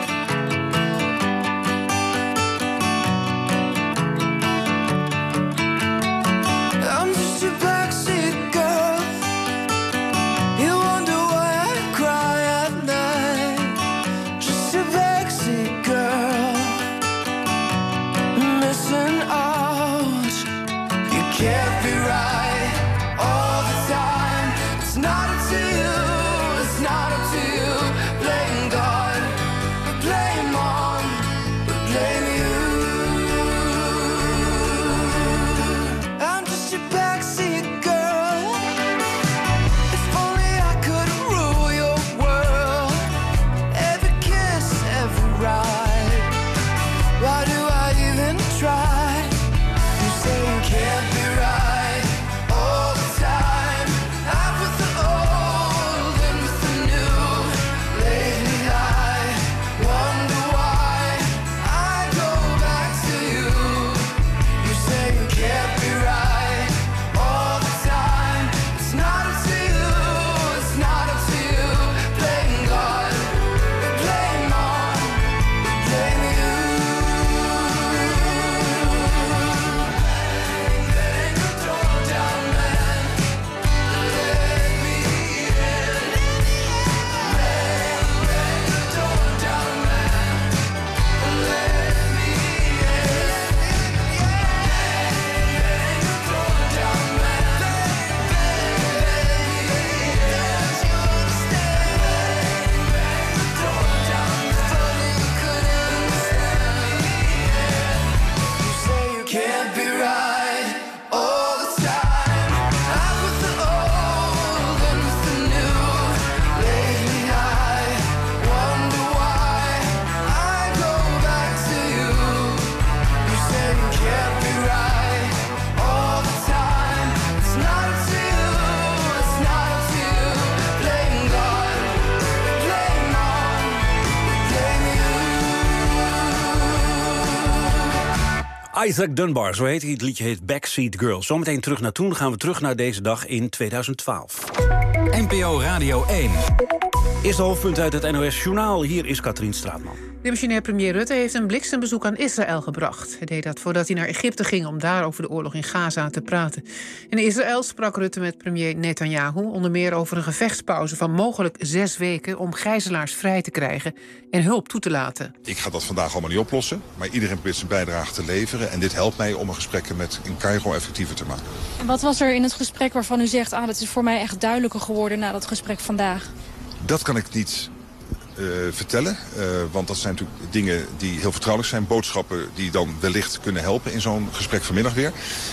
Isaac Dunbar, zo heet hij. Het liedje heet Backseat Girl. Zometeen terug naar toen, gaan we terug naar deze dag in tweeduizend twaalf. N P O Radio één. Eerste hoofdpunt uit het N O S-journaal. Hier is Katrien Straatman. Demissionair premier Rutte heeft een bliksembezoek aan Israël gebracht. Hij deed dat voordat hij naar Egypte ging om daar over de oorlog in Gaza te praten. In Israël sprak Rutte met premier Netanyahu onder meer over een gevechtspauze van mogelijk zes weken om gijzelaars vrij te krijgen en hulp toe te laten. Ik ga dat vandaag allemaal niet oplossen, maar iedereen probeert zijn bijdrage te leveren en dit helpt mij om mijn gesprekken met in Cairo effectiever te maken. En wat was er in het gesprek waarvan u zegt, ah, dat is voor mij echt duidelijker geworden na dat gesprek vandaag? Dat kan ik niet uh, vertellen, uh, want dat zijn natuurlijk dingen die heel vertrouwelijk zijn. Boodschappen die dan wellicht kunnen helpen in zo'n gesprek vanmiddag weer.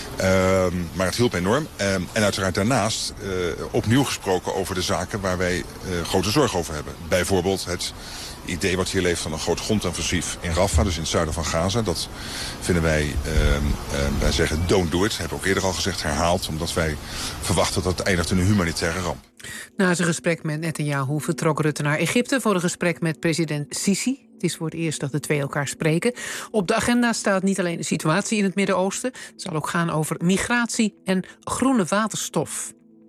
Uh, maar het hielp enorm. Uh, en uiteraard daarnaast uh, opnieuw gesproken over de zaken waar wij uh, grote zorg over hebben. Bijvoorbeeld het idee wat hier leeft van een groot grondoffensief in Rafah, dus in het zuiden van Gaza. Dat vinden wij, uh, uh, wij zeggen don't do it. Dat hebben we ook eerder al gezegd, herhaald. Omdat wij verwachten dat het eindigt in een humanitaire ramp. Na zijn gesprek met Netanyahu vertrok Rutte naar Egypte voor een gesprek met president Sisi. Het is voor het eerst dat de twee elkaar spreken. Op de agenda staat niet alleen de situatie in het Midden-Oosten. Het zal ook gaan over migratie en groene waterstof.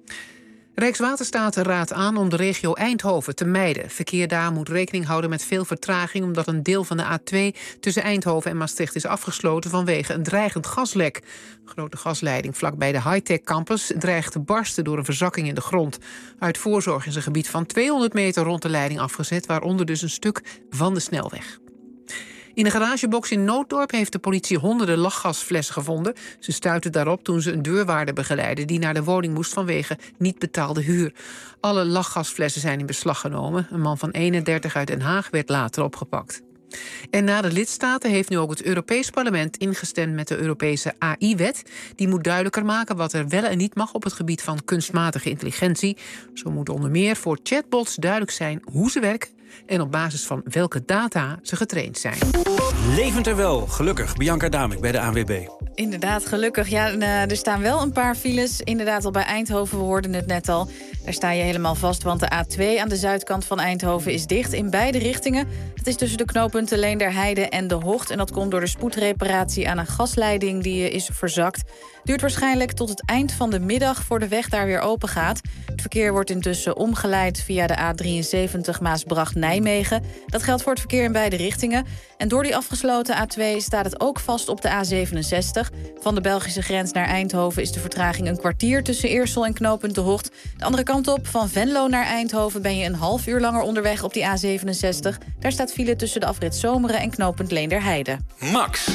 Rijkswaterstaat raadt aan om de regio Eindhoven te mijden. Verkeer daar moet rekening houden met veel vertraging, omdat een deel van de A twee tussen Eindhoven en Maastricht is afgesloten vanwege een dreigend gaslek. Een grote gasleiding vlakbij de high-tech campus dreigt te barsten door een verzakking in de grond. Uit voorzorg is een gebied van tweehonderd meter rond de leiding afgezet, waaronder dus een stuk van de snelweg. In een garagebox in Nooddorp heeft de politie honderden lachgasflessen gevonden. Ze stuitten daarop toen ze een deurwaarder begeleidden die naar de woning moest vanwege niet betaalde huur. Alle lachgasflessen zijn in beslag genomen. Een man van eenendertig uit Den Haag werd later opgepakt. En na de lidstaten heeft nu ook het Europees Parlement ingestemd met de Europese A I-wet. Die moet duidelijker maken wat er wel en niet mag op het gebied van kunstmatige intelligentie. Zo moet onder meer voor chatbots duidelijk zijn hoe ze werken en op basis van welke data ze getraind zijn. Levend en wel, gelukkig. Bianca Damik bij de A N W B. Inderdaad, gelukkig. Ja, er staan wel een paar files. Inderdaad, al bij Eindhoven, we hoorden het net al. Daar sta je helemaal vast, want de A twee aan de zuidkant van Eindhoven is dicht in beide richtingen. Dat is tussen de knooppunten Leenderheide en De Hocht. En dat komt door de spoedreparatie aan een gasleiding die is verzakt. Duurt waarschijnlijk tot het eind van de middag voor de weg daar weer open gaat. Het verkeer wordt intussen omgeleid via de A drieënzeventig Maasbracht-Nijmegen. Dat geldt voor het verkeer in beide richtingen. En door die afgesloten A twee staat het ook vast op de A zevenenzestig. Van de Belgische grens naar Eindhoven is de vertraging een kwartier tussen Eersel en knooppunt De Hocht. De andere kant op, van Venlo naar Eindhoven ben je een half uur langer onderweg op die A zevenenzestig. Daar staat file tussen de afrit Zomeren en knooppunt Leenderheide. Max.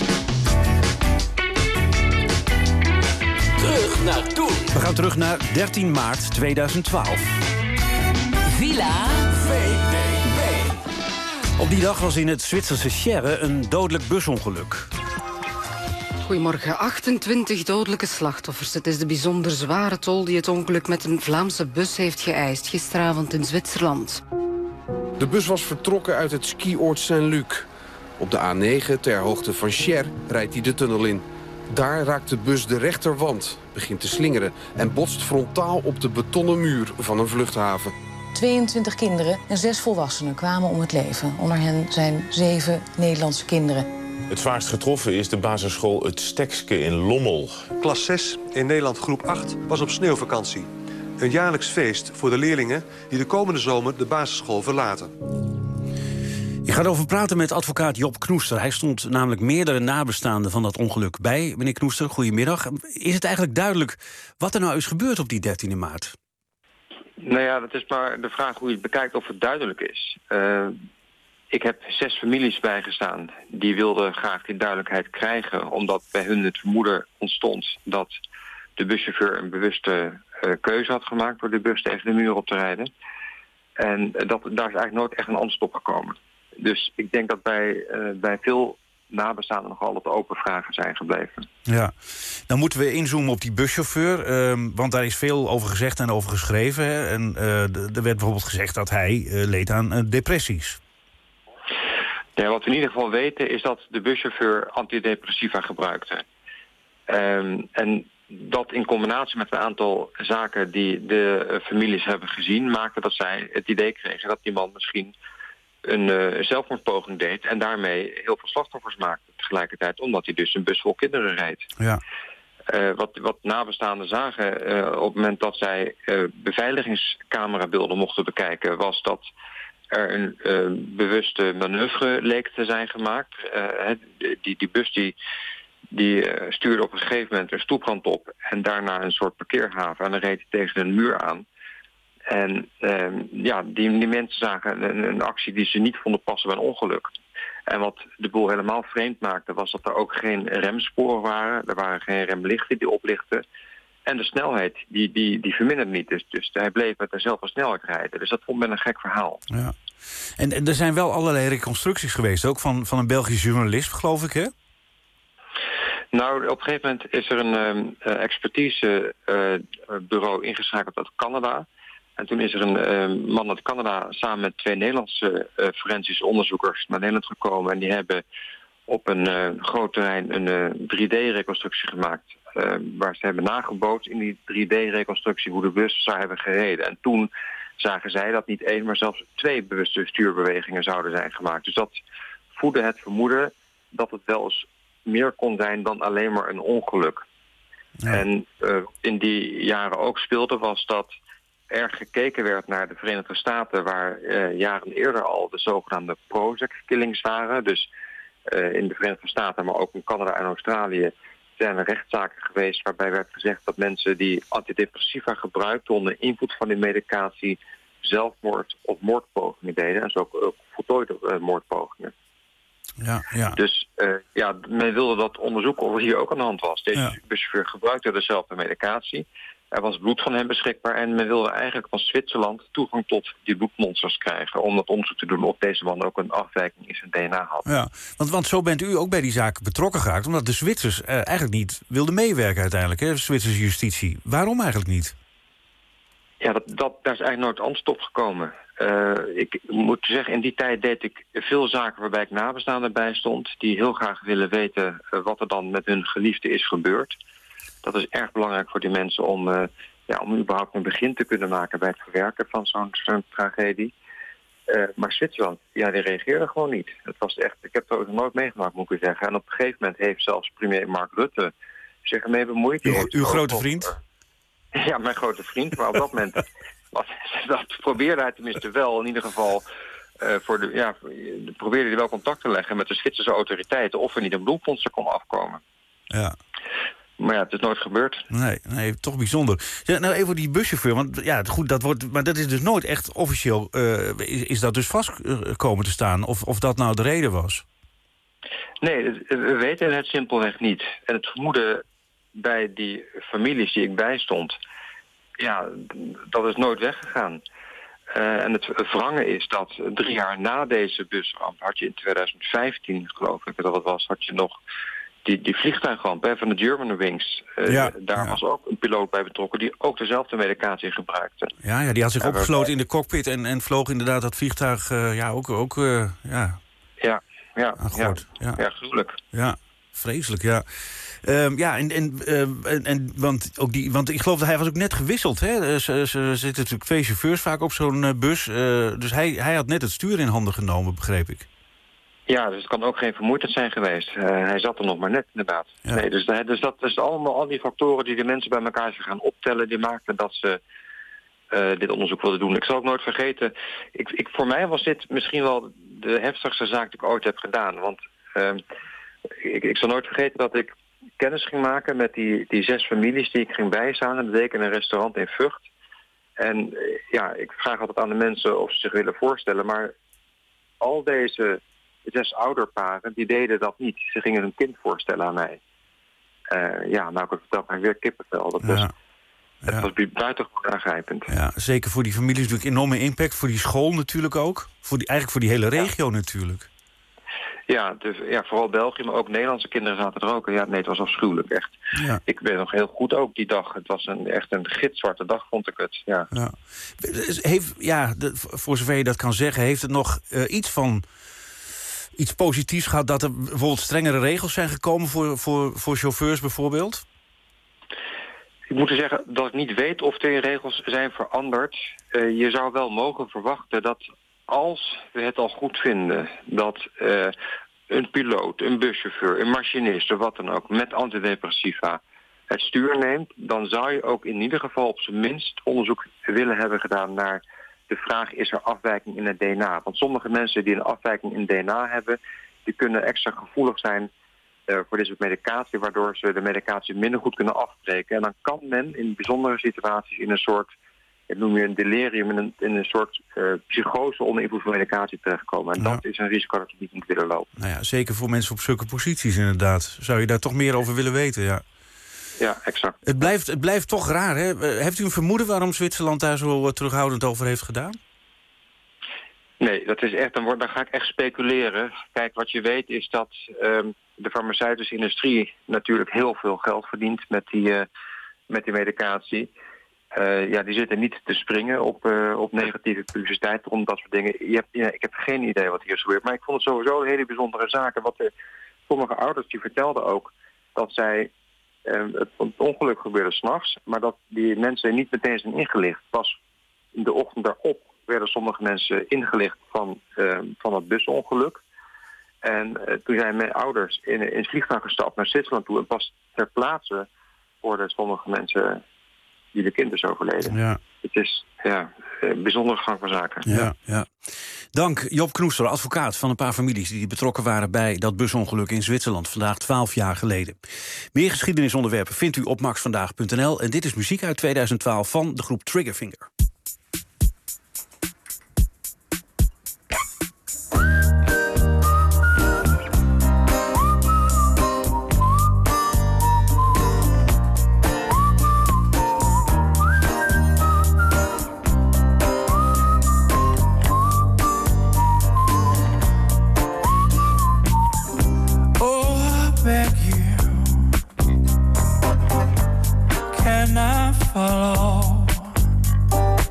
Terug naar toen. We gaan terug naar dertien maart tweeduizend twaalf. Villa V D B. Op die dag was in het Zwitserse Scherre een dodelijk busongeluk. Goedemorgen. achtentwintig dodelijke slachtoffers. Het is de bijzonder zware tol die het ongeluk met een Vlaamse bus heeft geëist gisteravond in Zwitserland. De bus was vertrokken uit het skioord Saint-Luc. Op de A negen, ter hoogte van Cher, rijdt hij de tunnel in. Daar raakt de bus de rechterwand, begint te slingeren en botst frontaal op de betonnen muur van een vluchthaven. tweeëntwintig kinderen en zes volwassenen kwamen om het leven. Onder hen zijn zeven Nederlandse kinderen. Het zwaarst getroffen is de basisschool Het Stekske in Lommel. Klas zes in Nederland groep acht was op sneeuwvakantie. Een jaarlijks feest voor de leerlingen die de komende zomer de basisschool verlaten. Je gaat over praten met advocaat Job Knoester. Hij stond namelijk meerdere nabestaanden van dat ongeluk bij. Meneer Knoester, goedemiddag. Is het eigenlijk duidelijk wat er nou is gebeurd op die dertiende maart? Nou ja, dat is maar de vraag hoe je het bekijkt of het duidelijk is. Uh, ik heb zes families bijgestaan. Die wilden graag die duidelijkheid krijgen, omdat bij hun het vermoeden ontstond dat de buschauffeur een bewuste uh, keuze had gemaakt door de bus tegen de muur op te rijden. En uh, dat, daar is eigenlijk nooit echt een antwoord op gekomen. Dus ik denk dat bij, uh, bij veel nabestaanden nog altijd open vragen zijn gebleven. Ja, dan moeten we inzoomen op die buschauffeur. Uh, want daar is veel over gezegd en over geschreven. Hè? En uh, er werd bijvoorbeeld gezegd dat hij uh, leed aan uh, depressies. Ja, wat we in ieder geval weten is dat de buschauffeur antidepressiva gebruikte. Um, en dat in combinatie met een aantal zaken die de uh, families hebben gezien, maakte dat zij het idee kregen dat die man misschien een uh, zelfmoordpoging deed en daarmee heel veel slachtoffers maakte tegelijkertijd, omdat hij dus een bus vol kinderen reed. Ja. Uh, wat, wat nabestaanden zagen uh, op het moment dat zij uh, beveiligingscamerabeelden mochten bekijken, was dat er een uh, bewuste manoeuvre leek te zijn gemaakt. Uh, die, die bus die, die uh, stuurde op een gegeven moment een stoeprand op en daarna een soort parkeerhaven en dan reed hij tegen een muur aan. En uh, ja, die, die mensen zagen een, een actie die ze niet vonden passen bij een ongeluk. En wat de boel helemaal vreemd maakte was dat er ook geen remsporen waren. Er waren geen remlichten die oplichten. En de snelheid, die, die, die verminderde niet. Dus, dus hij bleef met dezelfde snelheid rijden. Dus dat vond men een gek verhaal. Ja. En, en er zijn wel allerlei reconstructies geweest, ook van, van een Belgisch journalist, geloof ik, hè? Nou, op een gegeven moment is er een uh, expertisebureau uh, ingeschakeld uit Canada. En toen is er een uh, man uit Canada samen met twee Nederlandse uh, forensische onderzoekers naar Nederland gekomen. En die hebben op een uh, groot terrein een uh, drie D-reconstructie gemaakt. Uh, waar ze hebben nagebootst in die drie D-reconstructie hoe de bus zou hebben gereden. En toen zagen zij dat niet één, maar zelfs twee bewuste stuurbewegingen zouden zijn gemaakt. Dus dat voedde het vermoeden dat het wel eens meer kon zijn dan alleen maar een ongeluk. Ja. En uh, in die jaren ook speelde was dat er gekeken werd naar de Verenigde Staten, waar uh, jaren eerder al de zogenaamde Prozac-killings waren. Dus uh, in de Verenigde Staten, maar ook in Canada en Australië zijn er rechtszaken geweest waarbij werd gezegd dat mensen die antidepressiva gebruikten onder invloed van die medicatie zelfmoord of moordpogingen deden. En zo ook, ook voltooide uh, moordpogingen. Ja, ja. Dus uh, ja, men wilde dat onderzoeken of er hier ook aan de hand was. Deze ja. buschauffeur gebruikte dezelfde medicatie. Er was bloed van hem beschikbaar en men wilde eigenlijk van Zwitserland toegang tot die bloedmonsters krijgen om dat onderzoek te doen of deze man ook een afwijking in zijn D N A had. Ja, want, want zo bent u ook bij die zaak betrokken geraakt, omdat de Zwitsers uh, eigenlijk niet wilden meewerken uiteindelijk, hè, de Zwitserse justitie. Waarom eigenlijk niet? Ja, dat, dat, daar is eigenlijk nooit antwoord op gekomen. Uh, ik moet zeggen, in die tijd deed ik veel zaken waarbij ik nabestaanden bij stond, die heel graag willen weten uh, wat er dan met hun geliefde is gebeurd. Dat is erg belangrijk voor die mensen om, uh, ja, om überhaupt een begin te kunnen maken bij het verwerken van zo'n zo'n tragedie. Uh, maar Zwitserland, ja, die reageerde gewoon niet. Het was echt, ik heb het ook nooit meegemaakt, moet ik u zeggen. En op een gegeven moment heeft zelfs premier Mark Rutte zich ermee bemoeid. Uw, uw grote vriend? Uh, ja, mijn grote vriend. Maar op dat moment was, dat probeerde hij tenminste wel, in ieder geval, uh, voor de, ja, probeerde hij wel contact te leggen met de Zwitserse autoriteiten of er niet een bloedmonster kon afkomen. Ja. Maar ja, het is nooit gebeurd. Nee, nee, toch bijzonder. Ja, nou, even die buschauffeur, want ja, goed, dat wordt, maar dat is dus nooit echt officieel, uh, is, is dat dus vast komen te staan, of, of dat nou de reden was? Nee, we weten het simpelweg niet. En het vermoeden bij die families die ik bijstond, ja, dat is nooit weggegaan. Uh, en het wrange is dat drie jaar na deze busramp had je in tweeduizend vijftien, geloof ik dat het was, had je nog Die, die vliegtuigramp hè, van de Germanwings, uh, ja, daar ja. was ook een piloot bij betrokken die ook dezelfde medicatie gebruikte. Ja, ja die had zich opgesloten in de cockpit en, en vloog inderdaad dat vliegtuig uh, ja, ook... ook uh, ja, ja, ja, ah, ja, ja. ja, gruwelijk. Ja, vreselijk, ja. Um, ja, en, en, uh, en, en want, ook die, want ik geloof dat hij was ook net gewisseld. Hè? Er zitten natuurlijk twee chauffeurs vaak op zo'n uh, bus. Uh, dus hij, hij had net het stuur in handen genomen, begreep ik. Ja, dus het kan ook geen vermoeidheid zijn geweest. Uh, hij zat er nog maar net, inderdaad. Ja. Nee, dus, dus dat is allemaal al die factoren die de mensen bij elkaar zijn gaan optellen, die maakten dat ze uh, dit onderzoek wilden doen. Ik zal ook nooit vergeten, ik, ik, voor mij was dit misschien wel de heftigste zaak die ik ooit heb gedaan. Want uh, ik, ik zal nooit vergeten dat ik kennis ging maken met die, die zes families die ik ging bijstaan. En dat deed ik in een restaurant in Vught. En uh, ja, ik vraag altijd aan de mensen of ze zich willen voorstellen, maar al deze zes ouderparen, die deden dat niet. Ze gingen hun kind voorstellen aan mij. Uh, ja, nou, ik vertel maar weer kippenvel. Dat was, ja. Het ja. was buitengewoon aangrijpend. Ja, zeker voor die families natuurlijk enorme impact. Voor die school natuurlijk ook. Voor die, eigenlijk voor die hele regio ja. natuurlijk. Ja, dus, ja, vooral België, maar ook Nederlandse kinderen zaten er ook. Ja, nee, het was afschuwelijk, echt. Ja. Ik ben nog heel goed ook die dag. Het was een, echt een gitzwarte dag, vond ik het. Ja, ja. Heeft, ja de, voor zover je dat kan zeggen, heeft het nog uh, iets van iets positiefs gehad dat er bijvoorbeeld strengere regels zijn gekomen voor, voor, voor chauffeurs bijvoorbeeld? Ik moet zeggen dat ik niet weet of de regels zijn veranderd. Uh, je zou wel mogen verwachten dat als we het al goed vinden dat uh, een piloot, een buschauffeur, een machinist of wat dan ook met antidepressiva het stuur neemt, dan zou je ook in ieder geval op zijn minst onderzoek willen hebben gedaan naar de vraag, is er afwijking in het D N A? Want sommige mensen die een afwijking in het D N A hebben, die kunnen extra gevoelig zijn uh, voor deze medicatie, waardoor ze de medicatie minder goed kunnen afbreken. En dan kan men in bijzondere situaties in een soort, ik noem je een delirium, in een, in een soort uh, psychose onder invloed van medicatie terechtkomen. En ja. dat is een risico dat we niet moeten willen lopen. Nou ja, zeker voor mensen op zulke posities inderdaad. Zou je daar toch meer over willen weten, ja. Ja, exact. Het blijft, het blijft toch raar, hè? Heeft u een vermoeden waarom Zwitserland daar zo terughoudend over heeft gedaan? Nee, dat is echt, dan, wordt, dan ga ik echt speculeren. Kijk, wat je weet is dat um, de farmaceutische industrie natuurlijk heel veel geld verdient met die, uh, met die medicatie. Uh, ja, die zitten niet te springen op, uh, op negatieve publiciteit om dat soort dingen. Je hebt, ja, ik heb geen idee wat hier gebeurt, maar ik vond het sowieso een hele bijzondere zaak. En wat de, sommige ouders die vertelden ook dat zij uh, het, het ongeluk gebeurde 's nachts, maar dat die mensen niet meteen zijn ingelicht. Pas in de ochtend daarop werden sommige mensen ingelicht van, uh, van het busongeluk. En uh, toen zijn mijn ouders in, in het vliegtuig gestapt naar Zwitserland toe en pas ter plaatse hoorden sommige mensen die de kind is overleden. Ja. Het is ja, een bijzondere gang van zaken. Ja, ja. Dank Job Knoester, advocaat van een paar families die betrokken waren bij dat busongeluk in Zwitserland vandaag twaalf jaar geleden. Meer geschiedenisonderwerpen vindt u op max vandaag punt n l en dit is muziek uit tweeduizend twaalf van de groep Triggerfinger. Follow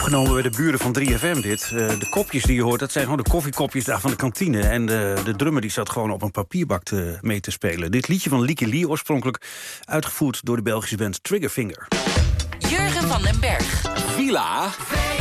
Opgenomen bij de buren van drie F M dit. Uh, de kopjes die je hoort, dat zijn gewoon de koffiekopjes daar van de kantine. En de, de drummer die zat gewoon op een papierbak te, mee te spelen. Dit liedje van Lieke Lee, oorspronkelijk uitgevoerd door de Belgische band Triggerfinger. Jurgen van den Berg. Villa.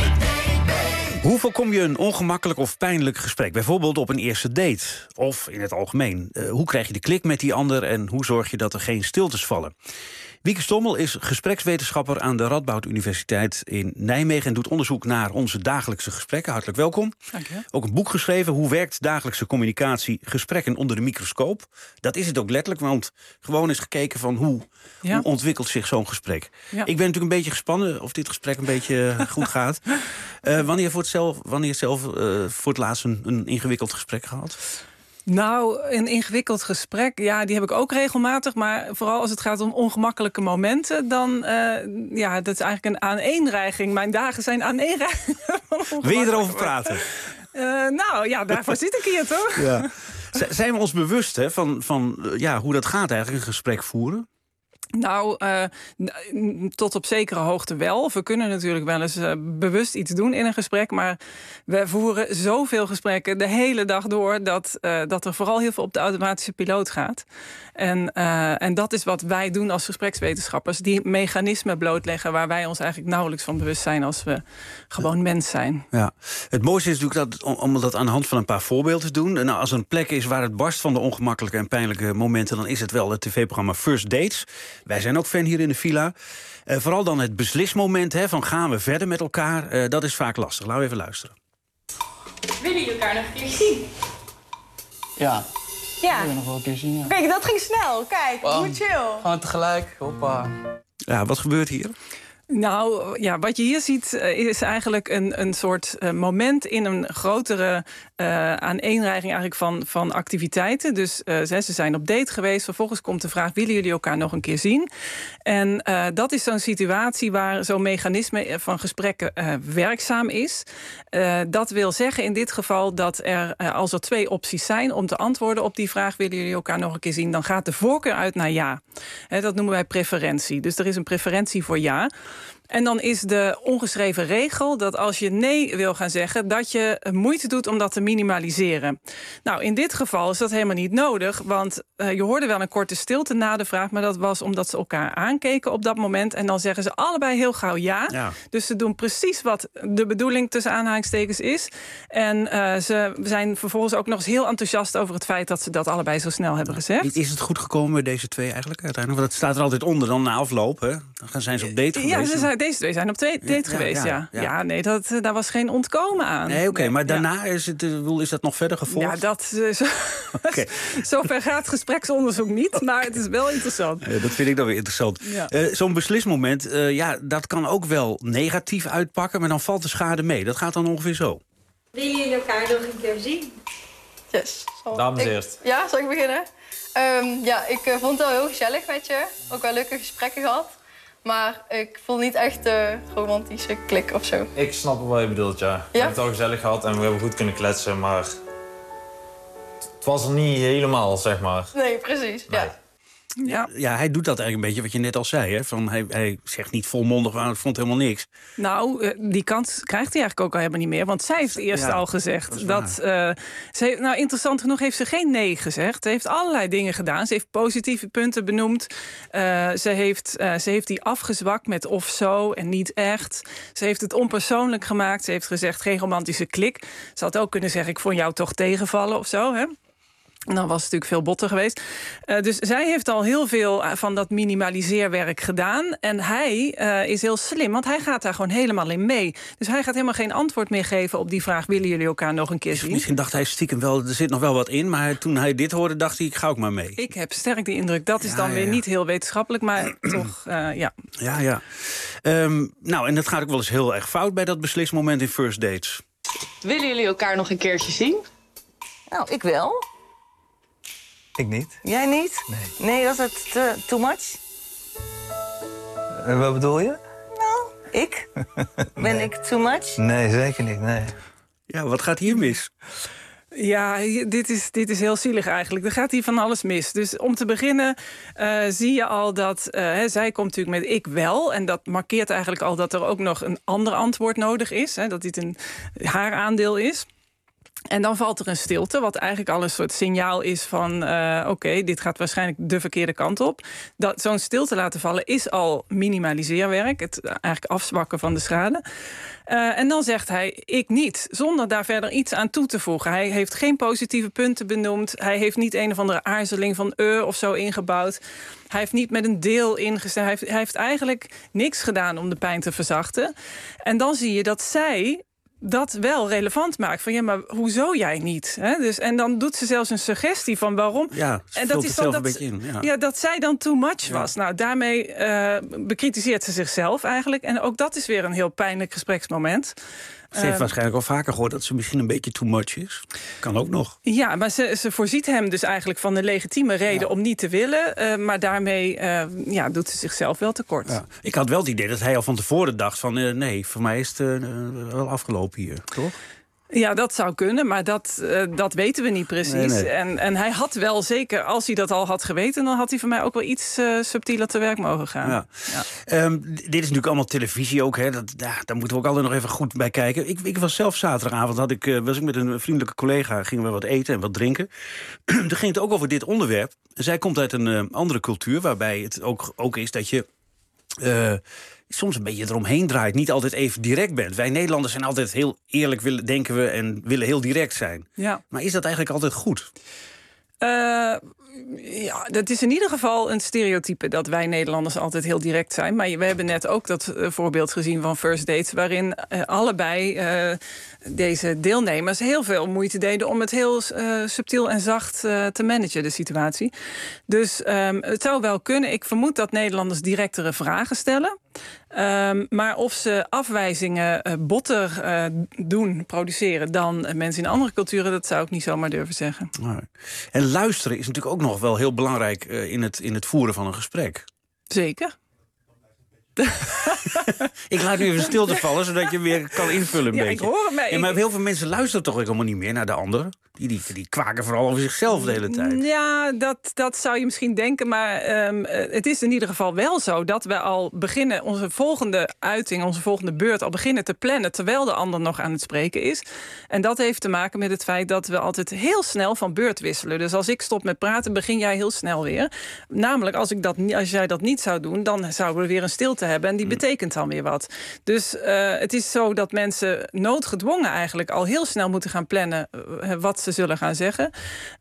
Hoe voorkom je een ongemakkelijk of pijnlijk gesprek? Bijvoorbeeld op een eerste date. Of in het algemeen. Uh, hoe krijg je de klik met die ander en hoe zorg je dat er geen stiltes vallen? Wieke Stommel is gesprekswetenschapper aan de Radboud Universiteit in Nijmegen en doet onderzoek naar onze dagelijkse gesprekken. Hartelijk welkom. Dank je. Ook een boek geschreven, Hoe werkt dagelijkse communicatie? Gesprekken onder de microscoop. Dat is het ook letterlijk, want gewoon is gekeken van hoe, ja. hoe ontwikkelt zich zo'n gesprek. Ja. Ik ben natuurlijk een beetje gespannen of dit gesprek een beetje goed gaat. Uh, wanneer voor het zelf, wanneer zelf uh, voor het laatst een, een ingewikkeld gesprek gehad? Nou, een ingewikkeld gesprek, ja, die heb ik ook regelmatig. Maar vooral als het gaat om ongemakkelijke momenten, dan, uh, ja, dat is eigenlijk een aaneenreiging. Mijn dagen zijn aaneenreigingen. Wil je erover praten? Uh, nou, ja, daarvoor zit ik hier, toch? Ja. Z- zijn we ons bewust hè, van, van ja, hoe dat gaat eigenlijk, een gesprek voeren? Nou, uh, tot op zekere hoogte wel. We kunnen natuurlijk wel eens uh, bewust iets doen in een gesprek, maar we voeren zoveel gesprekken de hele dag door dat, uh, dat er vooral heel veel op de automatische piloot gaat. En, uh, en dat is wat wij doen als gesprekswetenschappers. Die mechanismen blootleggen waar wij ons eigenlijk nauwelijks van bewust zijn als we gewoon mens zijn. Ja. Het mooiste is natuurlijk dat, om, om dat aan de hand van een paar voorbeelden te doen. Nou, als er een plek is waar het barst van de ongemakkelijke en pijnlijke momenten, dan is het wel het tv-programma First Dates. Wij zijn ook fan hier in de villa. Uh, vooral dan het beslismoment hè, van gaan we verder met elkaar. Uh, dat is vaak lastig. Laten we even luisteren. Willen jullie elkaar nog een keer zien? Ja. Ja. Ik nog wel een keer zien, ja. Kijk, dat ging snel. Kijk, Bam. hoe chill. Gewoon tegelijk. Hoppa. Ja, wat gebeurt hier? Nou, ja, wat je hier ziet is eigenlijk een, een soort uh, moment in een grotere uh, aaneenreiging eigenlijk van, van activiteiten. Dus uh, ze zijn op date geweest. Vervolgens komt de vraag, willen jullie elkaar nog een keer zien? En uh, dat is zo'n situatie waar zo'n mechanisme van gesprekken uh, werkzaam is. Uh, dat wil zeggen in dit geval dat er, uh, als er twee opties zijn om te antwoorden op die vraag, willen jullie elkaar nog een keer zien? Dan gaat de voorkeur uit naar ja. He, dat noemen wij preferentie. Dus er is een preferentie voor ja. En dan is de ongeschreven regel dat als je nee wil gaan zeggen, dat je moeite doet om dat te minimaliseren. Nou, in dit geval is dat helemaal niet nodig, want uh, je hoorde wel een korte stilte na de vraag, maar dat was omdat ze elkaar aankeken op dat moment. En dan zeggen ze allebei heel gauw ja. ja. Dus ze doen precies wat de bedoeling tussen aanhalingstekens is. En uh, ze zijn vervolgens ook nog eens heel enthousiast over het feit dat ze dat allebei zo snel hebben gezegd. Is het goed gekomen met deze twee eigenlijk uiteindelijk? Want het staat er altijd onder dan na afloop, hè? Dan zijn ze op date geweest. Ja, ze zijn, deze twee zijn op date ja, geweest, ja. Ja, ja. ja nee, dat, daar was geen ontkomen aan. Nee, oké, okay, nee, maar daarna ja. is, het, is dat nog verder gevolgd? Ja, dat, zo, okay. Zover gaat gespreksonderzoek niet, maar het is wel interessant. Ja, dat vind ik dan weer interessant. Ja. Uh, Zo'n beslismoment, uh, ja, dat kan ook wel negatief uitpakken, maar dan valt de schade mee. Dat gaat dan ongeveer zo. Willen jullie elkaar nog een keer zien? Yes. Zal Dames ik, eerst. Ja, zal ik beginnen? Um, ja, ik uh, vond het wel heel gezellig met je. Ook wel leuke gesprekken gehad. Maar ik voel niet echt de romantische klik of zo. Ik snap wel wat je bedoelt, ja. We ja? hebben het al gezellig gehad en we hebben goed kunnen kletsen, maar het was er niet helemaal, zeg maar. Nee, precies, nee. ja. Ja. ja, hij doet dat eigenlijk een beetje wat je net al zei. Hè? Van, hij, hij zegt niet volmondig, maar het vond helemaal niks. Nou, die kans krijgt hij eigenlijk ook al helemaal niet meer. Want zij heeft eerst ja, al gezegd dat... dat uh, ze heeft, nou, interessant genoeg heeft ze geen nee gezegd. Ze heeft allerlei dingen gedaan. Ze heeft positieve punten benoemd. Uh, ze, heeft, uh, ze heeft die afgezwakt met of zo en niet echt. Ze heeft het onpersoonlijk gemaakt. Ze heeft gezegd geen romantische klik. Ze had ook kunnen zeggen, ik vond jou toch tegenvallen of zo, hè? Dan was het natuurlijk veel botter geweest. Uh, dus zij heeft al heel veel van dat minimaliseerwerk gedaan. En hij uh, is heel slim, want hij gaat daar gewoon helemaal in mee. Dus hij gaat helemaal geen antwoord meer geven op die vraag, willen jullie elkaar nog een keer zien? Misschien dacht hij stiekem wel, er zit nog wel wat in. Maar toen hij dit hoorde, dacht hij, ik ga ook maar mee. Ik heb sterk die indruk. Dat is ja, dan ja, weer ja. niet heel wetenschappelijk, maar toch, uh, ja. Ja, ja. Um, nou, en dat gaat ook wel eens heel erg fout bij dat beslismoment in First Dates. Willen jullie elkaar nog een keertje zien? Nou, ik wel. Ik niet. Jij niet? Nee. Nee, was het te, too much? En wat bedoel je? Nou, ik. Ben nee. ik too much? Nee, zeker niet, nee. Ja, wat gaat hier mis? Ja, dit is, dit is heel zielig eigenlijk. Er gaat hier van alles mis. Dus om te beginnen uh, zie je al dat... Uh, hè, zij komt natuurlijk met ik wel. En dat markeert eigenlijk al dat er ook nog een ander antwoord nodig is. Hè, dat dit een haar aandeel is. En dan valt er een stilte, wat eigenlijk al een soort signaal is van... Uh, oké, okay, dit gaat waarschijnlijk de verkeerde kant op. Dat zo'n stilte laten vallen is al minimaliseerwerk. Het eigenlijk afzwakken van de schade. Uh, en dan zegt hij, ik niet, zonder daar verder iets aan toe te voegen. Hij heeft geen positieve punten benoemd. Hij heeft niet een of andere aarzeling van uh of zo ingebouwd. Hij heeft niet met een deel ingestemd. Hij heeft, hij heeft eigenlijk niks gedaan om de pijn te verzachten. En dan zie je dat zij... dat wel relevant maakt. Van ja, maar hoezo jij niet? Hè? Dus, en dan doet ze zelfs een suggestie van waarom. Ja, en dat is dan dat, een in, ja. Ja, dat zij dan too much ja. was. Nou, daarmee uh, bekritiseert ze zichzelf eigenlijk. En ook dat is weer een heel pijnlijk gespreksmoment. Ze heeft uh, waarschijnlijk al vaker gehoord dat ze misschien een beetje too much is. Kan ook nog. Ja, maar ze, ze voorziet hem dus eigenlijk van een legitieme reden ja. om niet te willen. Uh, maar daarmee uh, ja, doet ze zichzelf wel tekort. Ja. Ik had wel het idee dat hij al van tevoren dacht van... Uh, nee, voor mij is het uh, wel afgelopen hier, toch? Ja, dat zou kunnen, maar dat, uh, dat weten we niet precies. Nee, nee. En, en hij had wel zeker, als hij dat al had geweten... dan had hij voor mij ook wel iets uh, subtieler te werk mogen gaan. Ja. Ja. Um, dit is natuurlijk allemaal televisie ook. Hè. Dat, ja, daar moeten we ook altijd nog even goed bij kijken. Ik, ik was zelf zaterdagavond, had ik, uh, was ik met een vriendelijke collega... gingen we wat eten en wat drinken. Toen ging het ook over dit onderwerp. Zij komt uit een uh, andere cultuur, waarbij het ook, ook is dat je... Uh, soms een beetje eromheen draait, niet altijd even direct bent. Wij Nederlanders zijn altijd heel eerlijk, willen, denken we... en willen heel direct zijn. Ja. Maar is dat eigenlijk altijd goed? Uh, ja, dat is in ieder geval een stereotype... dat wij Nederlanders altijd heel direct zijn. Maar we hebben net ook dat uh, voorbeeld gezien van First Dates... waarin uh, allebei uh, deze deelnemers heel veel moeite deden... om het heel uh, subtiel en zacht uh, te managen, de situatie. Dus um, het zou wel kunnen. Ik vermoed dat Nederlanders directere vragen stellen... Um, maar of ze afwijzingen uh, botter uh, doen, produceren... dan uh, mensen in andere culturen, dat zou ik niet zomaar durven zeggen. Nee. En luisteren is natuurlijk ook nog wel heel belangrijk... Uh, in, het, in het voeren van een gesprek. Zeker. Ik laat nu even stilte vallen, zodat je weer kan invullen een ja, beetje. Ik hoor het, maar, ja, maar ik... heel veel mensen luisteren toch ook helemaal niet meer naar de anderen. Die, die, die kwaken vooral over zichzelf de hele tijd. Ja, dat, dat zou je misschien denken. Maar um, het is in ieder geval wel zo dat we al beginnen... onze volgende uiting, onze volgende beurt... al beginnen te plannen terwijl de ander nog aan het spreken is. En dat heeft te maken met het feit dat we altijd heel snel van beurt wisselen. Dus als ik stop met praten, begin jij heel snel weer. Namelijk, als, ik dat, als jij dat niet zou doen... dan zouden we weer een stilte hebben en die betekent dan weer wat. Dus uh, het is zo dat mensen noodgedwongen eigenlijk... al heel snel moeten gaan plannen uh, wat ze zullen gaan zeggen.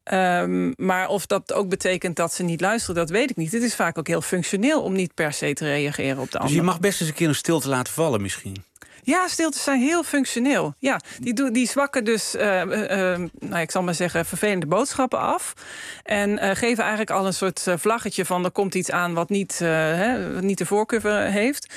Um, maar of dat ook betekent dat ze niet luisteren, dat weet ik niet. Het is vaak ook heel functioneel om niet per se te reageren op de ander. Dus je mag best eens een keer een stilte laten vallen misschien. Ja, stiltes zijn heel functioneel. Ja, die, do- die zwakken dus, uh, uh, nou, ik zal maar zeggen, vervelende boodschappen af. En uh, geven eigenlijk al een soort uh, vlaggetje van... er komt iets aan wat niet, uh, hè, wat niet de voorkeur heeft.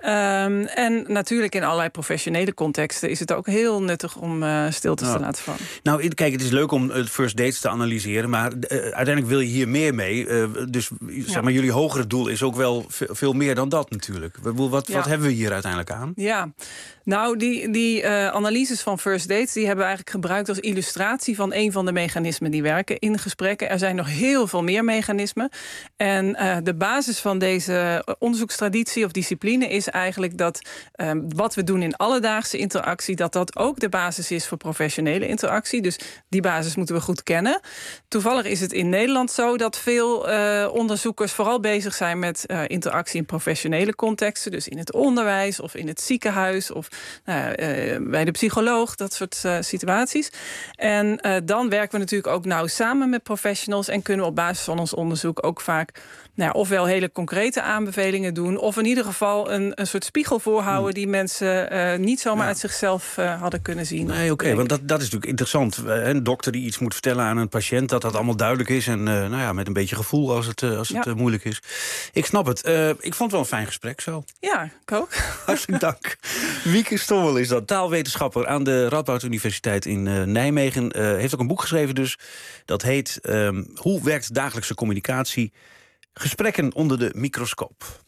Um, en natuurlijk in allerlei professionele contexten... is het ook heel nuttig om uh, stiltes nou, te laten vallen. Nou, kijk, het is leuk om uh, first dates te analyseren... maar uh, uiteindelijk wil je hier meer mee. Uh, dus zeg ja. maar, jullie hogere doel is ook wel v- veel meer dan dat natuurlijk. Wat, ja. wat hebben we hier uiteindelijk aan? Ja, nou, die, die uh, analyses van First Dates... die hebben we eigenlijk gebruikt als illustratie... van een van de mechanismen die werken in gesprekken. Er zijn nog heel veel meer mechanismen. En uh, de basis van deze onderzoekstraditie of discipline... is eigenlijk dat uh, wat we doen in alledaagse interactie... dat dat ook de basis is voor professionele interactie. Dus die basis moeten we goed kennen. Toevallig is het in Nederland zo dat veel uh, onderzoekers... vooral bezig zijn met uh, interactie in professionele contexten. Dus in het onderwijs of in het ziekenhuis... of Nou, uh, bij de psycholoog, dat soort uh, situaties. En uh, dan werken we natuurlijk ook nauw samen met professionals... en kunnen we op basis van ons onderzoek ook vaak... Nou, ofwel hele concrete aanbevelingen doen... of in ieder geval een, een soort spiegel voorhouden... Hmm. die mensen uh, niet zomaar ja. uit zichzelf uh, hadden kunnen zien. Nee, oké, okay, want dat, dat is natuurlijk interessant. Een dokter die iets moet vertellen aan een patiënt... dat dat allemaal duidelijk is en uh, nou ja, met een beetje gevoel als het, uh, als het ja. uh, moeilijk is. Ik snap het. Uh, ik vond het wel een fijn gesprek zo. Ja, ik ook. Hartelijk dank. Wieke Stommel is dat, taalwetenschapper aan de Radboud Universiteit in uh, Nijmegen. Uh, heeft ook een boek geschreven dus. Dat heet um, Hoe werkt dagelijkse communicatie? Gesprekken onder de microscoop.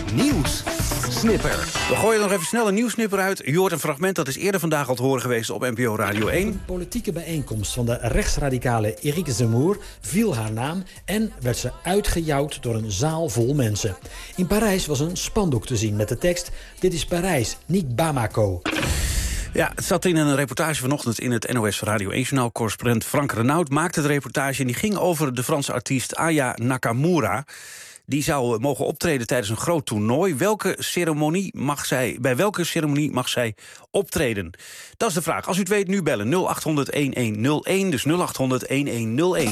Nieuws Snipper. We gooien nog even snel een nieuwsnipper uit. Je hoort een fragment dat is eerder vandaag al te horen geweest op N P O Radio één. Op een politieke bijeenkomst van de rechtsradicale Eric Zemmour viel haar naam en werd ze uitgejouwd door een zaal vol mensen. In Parijs was een spandoek te zien met de tekst: dit is Parijs, niet Bamako. Ja, het zat in een reportage vanochtend in het N O S Radio één-journaal. Correspondent Frank Renaud maakte de reportage en die ging over de Franse artiest Aya Nakamura. Die zou mogen optreden tijdens een groot toernooi. Welke ceremonie mag zij, bij welke ceremonie mag zij optreden? Dat is de vraag. Als u het weet, nu bellen nul acht honderd een een nul een. Dus nul acht honderd een een nul een.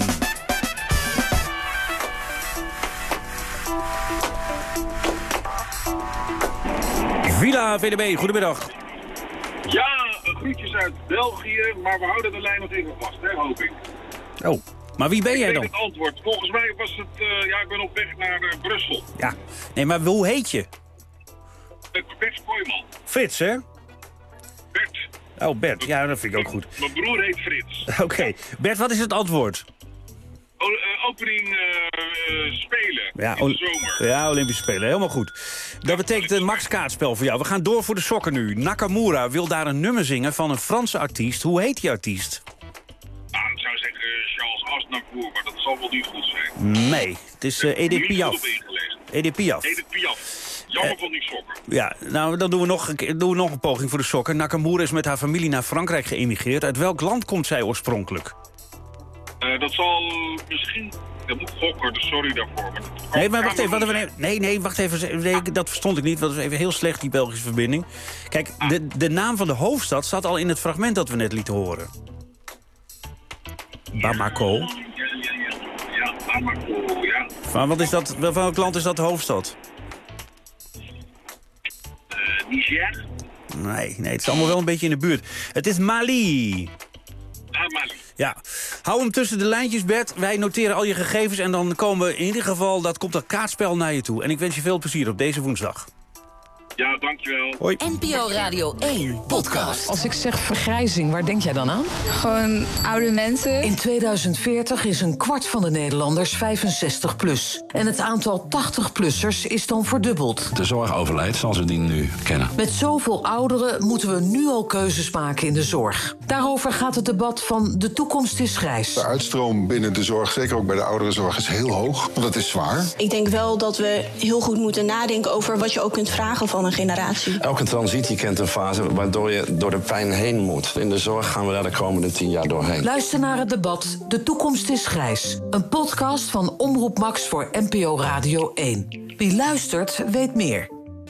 Villa V D B, goedemiddag. Ja, groetjes uit België, maar we houden de lijn nog even vast, hè, hoop ik. Oh. Maar wie ben jij dan? Ik weet het antwoord. Volgens mij was het... Uh, ja, ik ben op weg naar uh, Brussel. Ja. Nee, maar hoe heet je? Uh, Bert Kooijman. Frits, hè? Bert. Oh, Bert. Ja, dat vind ik ook goed. Mijn broer heet Frits. Oké. Okay. Bert, wat is het antwoord? O, uh, opening uh, uh, Spelen ja, in de zomer. Ja, Olympische Spelen. Helemaal goed. Dat betekent een max-kaartspel voor jou. We gaan door voor de sokken nu. Nakamura wil daar een nummer zingen van een Franse artiest. Hoe heet die artiest? Nou, ik zou zeggen Charles Aznavour, maar dat zal wel niet goed zijn. Nee, het is uh, Edith Piaf. Edith Piaf. Edith Piaf. Jammer uh, van die sokken. Ja, nou, dan doen we, nog, doen we nog een poging voor de sokken. Nakamura is met haar familie naar Frankrijk geëmigreerd. Uit welk land komt zij oorspronkelijk? Uh, dat zal misschien... Dat moet gokken, dus sorry daarvoor. Maar dat nee, maar wacht even. We, nee, nee, wacht even. Nee, dat verstond ik niet. Dat was even heel slecht, die Belgische verbinding. Kijk, ah. de, de naam van de hoofdstad zat al in het fragment dat we net lieten horen. Bamako. Ja, ja, ja. Ja, Bamako, ja. Van, wat is dat, van welk land is dat de hoofdstad? Uh, Niger? Nee, nee, het is allemaal wel een beetje in de buurt. Het is Mali. Ah, Mali. Ja, hou hem tussen de lijntjes, Bert. Wij noteren al je gegevens en dan komen we in ieder geval... dat komt dat kaartspel naar je toe. En ik wens je veel plezier op deze woensdag. Ja, dankjewel. Hoi. N P O Radio één podcast. Als ik zeg vergrijzing, waar denk jij dan aan? Gewoon oude mensen. In tweeduizend veertig is een kwart van de Nederlanders vijfenzestig plus. En het aantal tachtig-plussers is dan verdubbeld. De zorg overlijdt zoals we die nu kennen. Met zoveel ouderen moeten we nu al keuzes maken in de zorg. Daarover gaat het debat van De Toekomst is Grijs. De uitstroom binnen de zorg, zeker ook bij de ouderenzorg, is heel hoog. Want dat is zwaar. Ik denk wel dat we heel goed moeten nadenken over wat je ook kunt vragen van een generatie. Elke transitie kent een fase waardoor je door de pijn heen moet. In de zorg gaan we daar de komende tien jaar doorheen. Luister naar het debat De Toekomst is Grijs. Een podcast van Omroep Max voor N P O Radio één. Wie luistert, weet meer.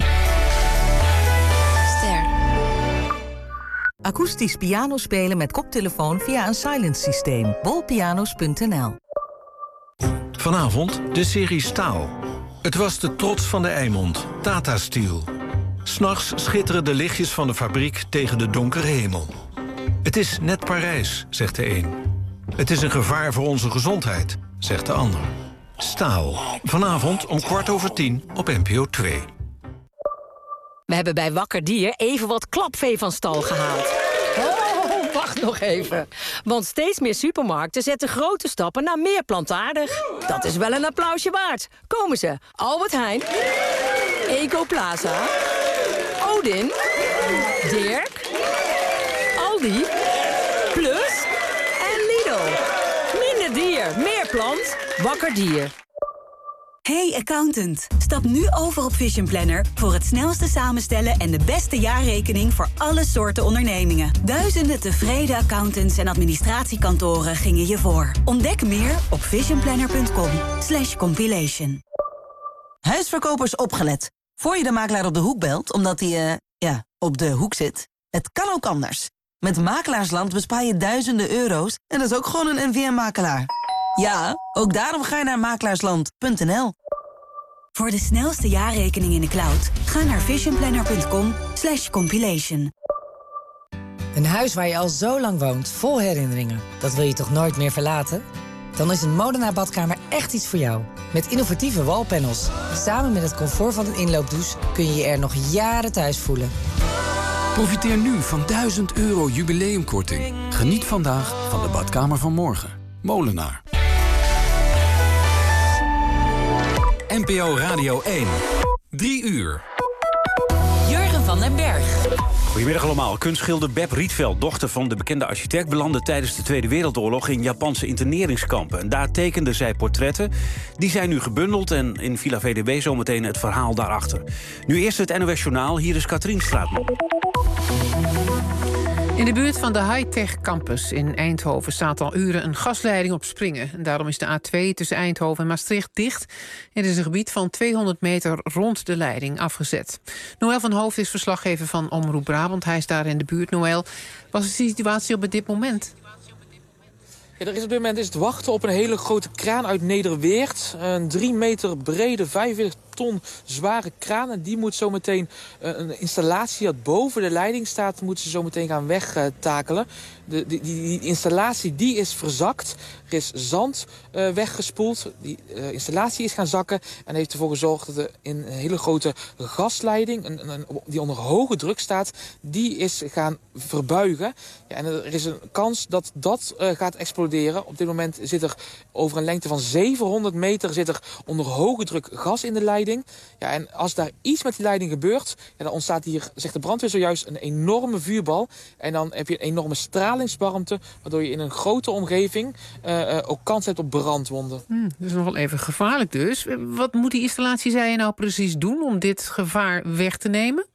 Ster. Akoestisch piano spelen met koptelefoon via een silent systeem. bolpianos punt n l. Vanavond de serie Staal. Het was de trots van de Eimond, Tata Steel. 'S Nachts schitteren de lichtjes van de fabriek tegen de donkere hemel. Het is net Parijs, zegt de een. Het is een gevaar voor onze gezondheid, zegt de ander. Staal. Vanavond om kwart over tien op N P O twee. We hebben bij Wakker Dier even wat klapvee van stal gehaald. Oh, wacht nog even. Want steeds meer supermarkten zetten grote stappen naar meer plantaardig. Dat is wel een applausje waard. Komen ze. Albert Heijn, Ecoplaza, Odin, Dirk, Aldi, Plus en Lidl. Minder dier, meer plant. Wakker Dier. Hey accountant, stap nu over op Vision Planner voor het snelste samenstellen en de beste jaarrekening voor alle soorten ondernemingen. Duizenden tevreden accountants en administratiekantoren gingen je voor. Ontdek meer op visionplanner punt com slash compilation. Huisverkopers opgelet. Voor je de makelaar op de hoek belt, omdat hij, uh, ja, op de hoek zit. Het kan ook anders. Met Makelaarsland bespaar je duizenden euro's en dat is ook gewoon een N V M-makelaar. Ja, ook daarom ga je naar makelaarsland punt n l. Voor de snelste jaarrekening in de cloud, ga naar visionplanner punt com slash compilation. Een huis waar je al zo lang woont, vol herinneringen. Dat wil je toch nooit meer verlaten? Dan is een Molenaar badkamer echt iets voor jou. Met innovatieve wallpanels. Samen met het comfort van een inloopdouche kun je je er nog jaren thuis voelen. Profiteer nu van duizend euro jubileumkorting. Geniet vandaag van de badkamer van morgen. Molenaar. N P O Radio één. Drie uur. Jurgen van den Berg. Goedemiddag allemaal. Kunstschilder Beb Rietveld, dochter van de bekende architect, belandde tijdens de Tweede Wereldoorlog in Japanse interneringskampen. En daar tekende zij portretten. Die zijn nu gebundeld en in Villa V D B zometeen het verhaal daarachter. Nu eerst het N O S Journaal. Hier is Katrien Straatman. In de buurt van de Hightech Campus in Eindhoven staat al uren een gasleiding op springen. En daarom is de A twee tussen Eindhoven en Maastricht dicht. Het is een gebied van tweehonderd meter rond de leiding afgezet. Noël van Hoofd is verslaggever van Omroep Brabant. Hij is daar in de buurt. Noël, wat is de situatie op dit moment? Ja, er is op dit moment is het wachten op een hele grote kraan uit Nederweert. Een drie meter brede, vijfenveertig ton zware kraan. En die moet zometeen uh, een installatie dat boven de leiding staat, moet ze zometeen gaan wegtakelen. De, die, die, die installatie die is verzakt. Er is zand uh, weggespoeld. Die uh, installatie is gaan zakken. En heeft ervoor gezorgd dat er in een hele grote gasleiding, een, een, die onder hoge druk staat, die is gaan verbuigen. Ja, en er is een kans dat dat uh, gaat exploderen. Op dit moment zit er over een lengte van zevenhonderd meter zit er onder hoge druk gas in de leiding. Ja, en als daar iets met die leiding gebeurt, ja, dan ontstaat hier, zegt de brandweer zojuist, een enorme vuurbal. En dan heb je een enorme stralingswarmte, waardoor je in een grote omgeving uh, uh, ook kans hebt op brandwonden. Hmm, dat is nog wel even gevaarlijk dus. Wat moet die installatie, zei je, nou precies doen om dit gevaar weg te nemen?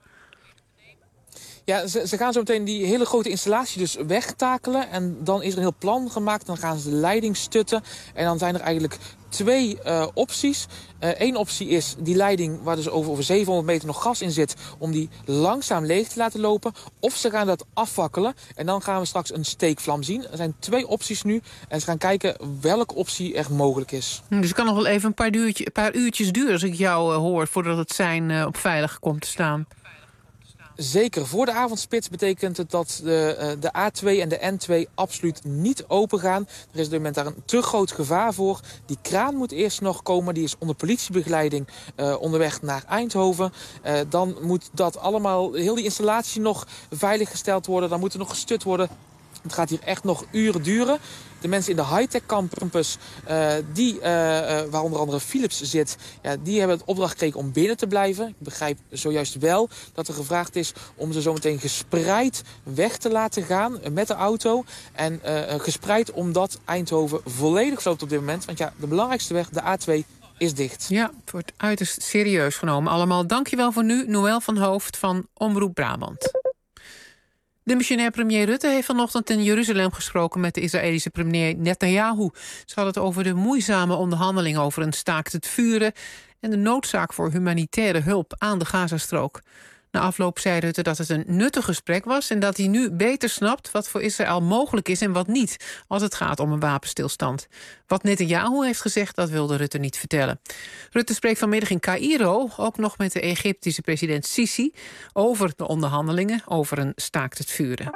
Ja, ze, ze gaan zo meteen die hele grote installatie dus wegtakelen. En dan is er een heel plan gemaakt. Dan gaan ze de leiding stutten. En dan zijn er eigenlijk twee uh, opties. Eén uh, optie is die leiding waar dus over, over zevenhonderd meter nog gas in zit, om die langzaam leeg te laten lopen. Of ze gaan dat afvakkelen. En dan gaan we straks een steekvlam zien. Er zijn twee opties nu. En ze gaan kijken welke optie er mogelijk is. Dus het kan nog wel even een paar, duurtje, een paar uurtjes duren als ik jou uh, hoor, voordat het sein uh, op veilig komt te staan. Zeker. Voor de avondspits betekent het dat de, de A twee en de N twee absoluut niet open gaan. Er is op dit moment daar een te groot gevaar voor. Die kraan moet eerst nog komen. Die is onder politiebegeleiding uh, onderweg naar Eindhoven. Uh, dan moet dat allemaal, heel die installatie nog veiliggesteld worden. Dan moet er nog gestut worden. Het gaat hier echt nog uren duren. De mensen in de Hightech Campus, uh, die, uh, uh, waar onder andere Philips zit, ja, die hebben het opdracht gekregen om binnen te blijven. Ik begrijp zojuist wel dat er gevraagd is om ze zometeen gespreid weg te laten gaan met de auto. En uh, gespreid omdat Eindhoven volledig loopt op dit moment. Want ja, de belangrijkste weg, de A twee, is dicht. Ja, het wordt uiterst serieus genomen allemaal. Dankjewel voor nu, Noël van Hoofd van Omroep Brabant. De missionair premier Rutte heeft vanochtend in Jeruzalem gesproken met de Israëlische premier Netanyahu. Ze hadden het over de moeizame onderhandelingen over een staakt het vuren en de noodzaak voor humanitaire hulp aan de Gazastrook. Na afloop zei Rutte dat het een nuttig gesprek was en dat hij nu beter snapt wat voor Israël mogelijk is en wat niet, als het gaat om een wapenstilstand. Wat Netanyahu heeft gezegd, dat wilde Rutte niet vertellen. Rutte spreekt vanmiddag in Caïro ook nog met de Egyptische president Sisi over de onderhandelingen over een staakt het vuren.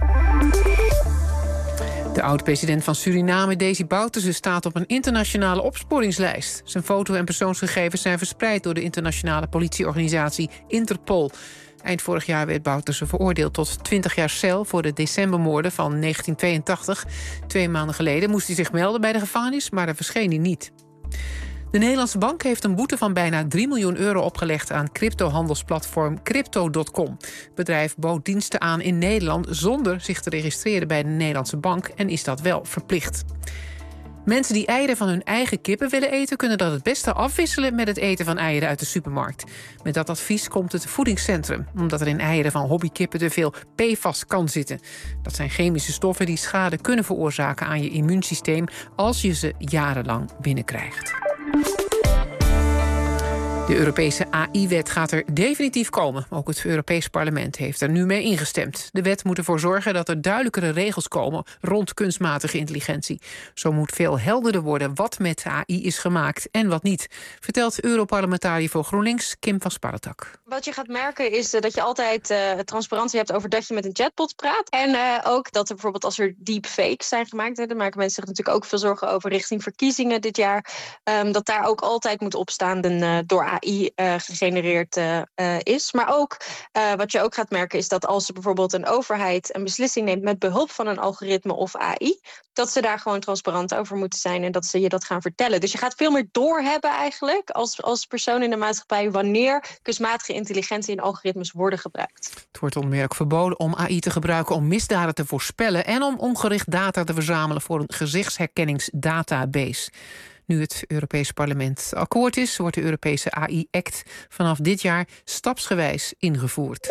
De oud-president van Suriname, Desi Bouterse, staat op een internationale opsporingslijst. Zijn foto- en persoonsgegevens zijn verspreid door de internationale politieorganisatie Interpol. Eind vorig jaar werd Bouterse veroordeeld tot twintig jaar cel voor de decembermoorden van negentien tweeëntachtig. Twee maanden geleden moest hij zich melden bij de gevangenis, maar daar verscheen hij niet. De Nederlandse bank heeft een boete van bijna drie miljoen euro opgelegd aan cryptohandelsplatform crypto punt com. Het bedrijf bood diensten aan in Nederland zonder zich te registreren bij de Nederlandse bank en is dat wel verplicht. Mensen die eieren van hun eigen kippen willen eten, kunnen dat het beste afwisselen met het eten van eieren uit de supermarkt. Met dat advies komt het voedingscentrum, omdat er in eieren van hobbykippen te veel P F A S kan zitten. Dat zijn chemische stoffen die schade kunnen veroorzaken aan je immuunsysteem als je ze jarenlang binnenkrijgt. De Europese A I-wet gaat er definitief komen. Ook het Europees Parlement heeft er nu mee ingestemd. De wet moet ervoor zorgen dat er duidelijkere regels komen rond kunstmatige intelligentie. Zo moet veel helderder worden wat met A I is gemaakt en wat niet, vertelt Europarlementariër voor GroenLinks Kim van Sparretak. Wat je gaat merken is uh, dat je altijd uh, transparantie hebt over dat je met een chatbot praat. En uh, ook dat er bijvoorbeeld als er deepfakes zijn gemaakt, hè, daar maken mensen zich natuurlijk ook veel zorgen over richting verkiezingen dit jaar, um, dat daar ook altijd moet opstaan uh, door A A I uh, gegenereerd uh, uh, is. Maar ook, uh, wat je ook gaat merken is dat als er bijvoorbeeld een overheid een beslissing neemt met behulp van een algoritme of A I, dat ze daar gewoon transparant over moeten zijn en dat ze je dat gaan vertellen. Dus je gaat veel meer doorhebben eigenlijk als, als persoon in de maatschappij wanneer kunstmatige intelligentie en algoritmes worden gebruikt. Het wordt onder meer ook verboden om A I te gebruiken om misdaden te voorspellen en om ongericht data te verzamelen voor een gezichtsherkenningsdatabase. Nu het Europees Parlement akkoord is, wordt de Europese A I-act vanaf dit jaar stapsgewijs ingevoerd.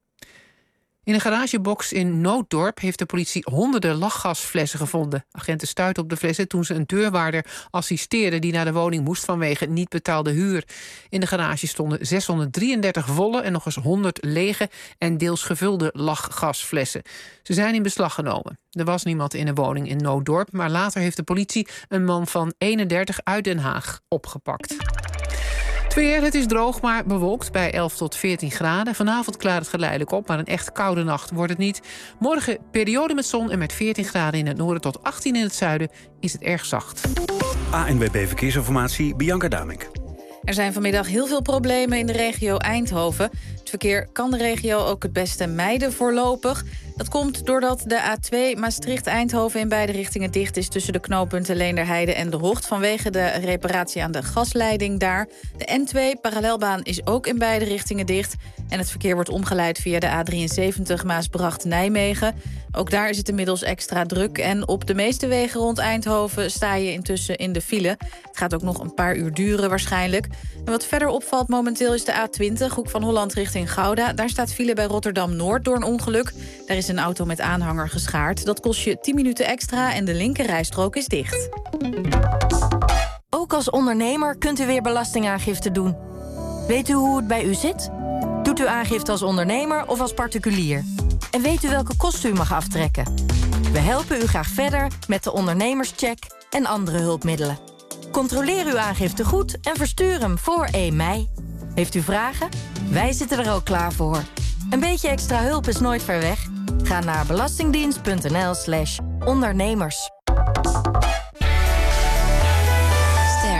In een garagebox in Nooddorp heeft de politie honderden lachgasflessen gevonden. Agenten stuiten op de flessen toen ze een deurwaarder assisteerden die naar de woning moest vanwege niet betaalde huur. In de garage stonden zeshonderddrieëndertig volle en nog eens honderd lege en deels gevulde lachgasflessen. Ze zijn in beslag genomen. Er was niemand in de woning in Nooddorp, maar later heeft de politie een man van eenendertig uit Den Haag opgepakt. Weer, het is droog, maar bewolkt bij elf tot veertien graden. Vanavond klaart het geleidelijk op, maar een echt koude nacht wordt het niet. Morgen periode met zon en met veertien graden in het noorden tot achttien in het zuiden is het erg zacht. A N W B Verkeersinformatie, Bianca Damink. Er zijn vanmiddag heel veel problemen in de regio Eindhoven. Het verkeer kan de regio ook het beste mijden voorlopig. Dat komt doordat de A twee Maastricht-Eindhoven in beide richtingen dicht is tussen de knooppunten Leenderheide en De Hocht vanwege de reparatie aan de gasleiding daar. De N twee parallelbaan is ook in beide richtingen dicht en het verkeer wordt omgeleid via de A drieënzeventig Maasbracht-Nijmegen. Ook daar is het inmiddels extra druk en op de meeste wegen rond Eindhoven sta je intussen in de file. Het gaat ook nog een paar uur duren waarschijnlijk. En wat verder opvalt momenteel is de A twintig, Hoek van Holland richting Gouda. Daar staat file bij Rotterdam-Noord door een ongeluk. Daar is een auto met aanhanger geschaard. Dat kost je tien minuten extra en de linkerrijstrook is dicht. Ook als ondernemer kunt u weer belastingaangifte doen. Weet u hoe het bij u zit? Doet u aangifte als ondernemer of als particulier? En weet u welke kosten u mag aftrekken? We helpen u graag verder met de ondernemerscheck en andere hulpmiddelen. Controleer uw aangifte goed en verstuur hem voor één mei. Heeft u vragen? Wij zitten er ook klaar voor. Een beetje extra hulp is nooit ver weg. Ga naar belastingdienst.nl slash ondernemers. Ster.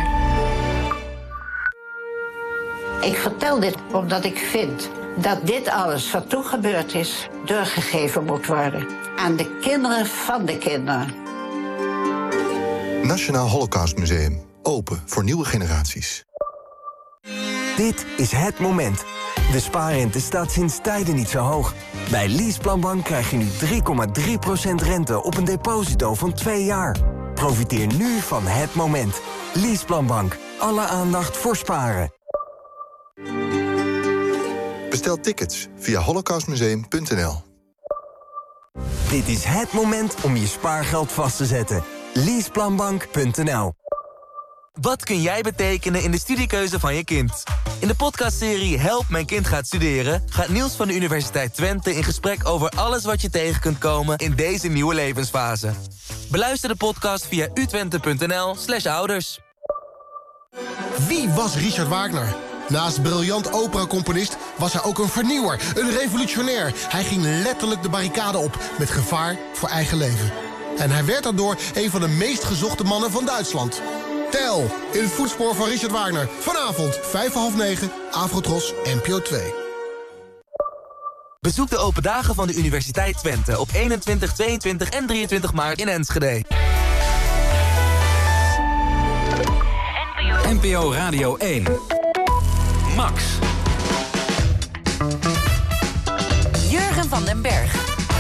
Ik vertel dit omdat ik vind dat dit alles wat toen gebeurd is doorgegeven moet worden aan de kinderen van de kinderen. Nationaal Holocaustmuseum. Open voor nieuwe generaties. Dit is het moment. De spaarrente staat sinds tijden niet zo hoog. Bij Leaseplanbank krijg je nu drie komma drie procent rente op een deposito van twee jaar. Profiteer nu van het moment. Leaseplanbank. Alle aandacht voor sparen. Bestel tickets via holocaustmuseum punt n l. Dit is het moment om je spaargeld vast te zetten. Leaseplanbank punt n l. Wat kun jij betekenen in de studiekeuze van je kind? In de podcastserie Help, mijn kind gaat studeren gaat Niels van de Universiteit Twente in gesprek over alles wat je tegen kunt komen in deze nieuwe levensfase. Beluister de podcast via utwente punt n l slash ouders. Wie was Richard Wagner? Naast briljant operacomponist was hij ook een vernieuwer, een revolutionair. Hij ging letterlijk de barricade op met gevaar voor eigen leven. En hij werd daardoor een van de meest gezochte mannen van Duitsland. Tel, in het voetspoor van Richard Wagner. Vanavond, vijf voor half negen, Afrotros, N P O twee. Bezoek de open dagen van de Universiteit Twente op eenentwintig, tweeëntwintig en drieëntwintig maart in Enschede. N P O Radio één. Max. Jurgen van den Berg.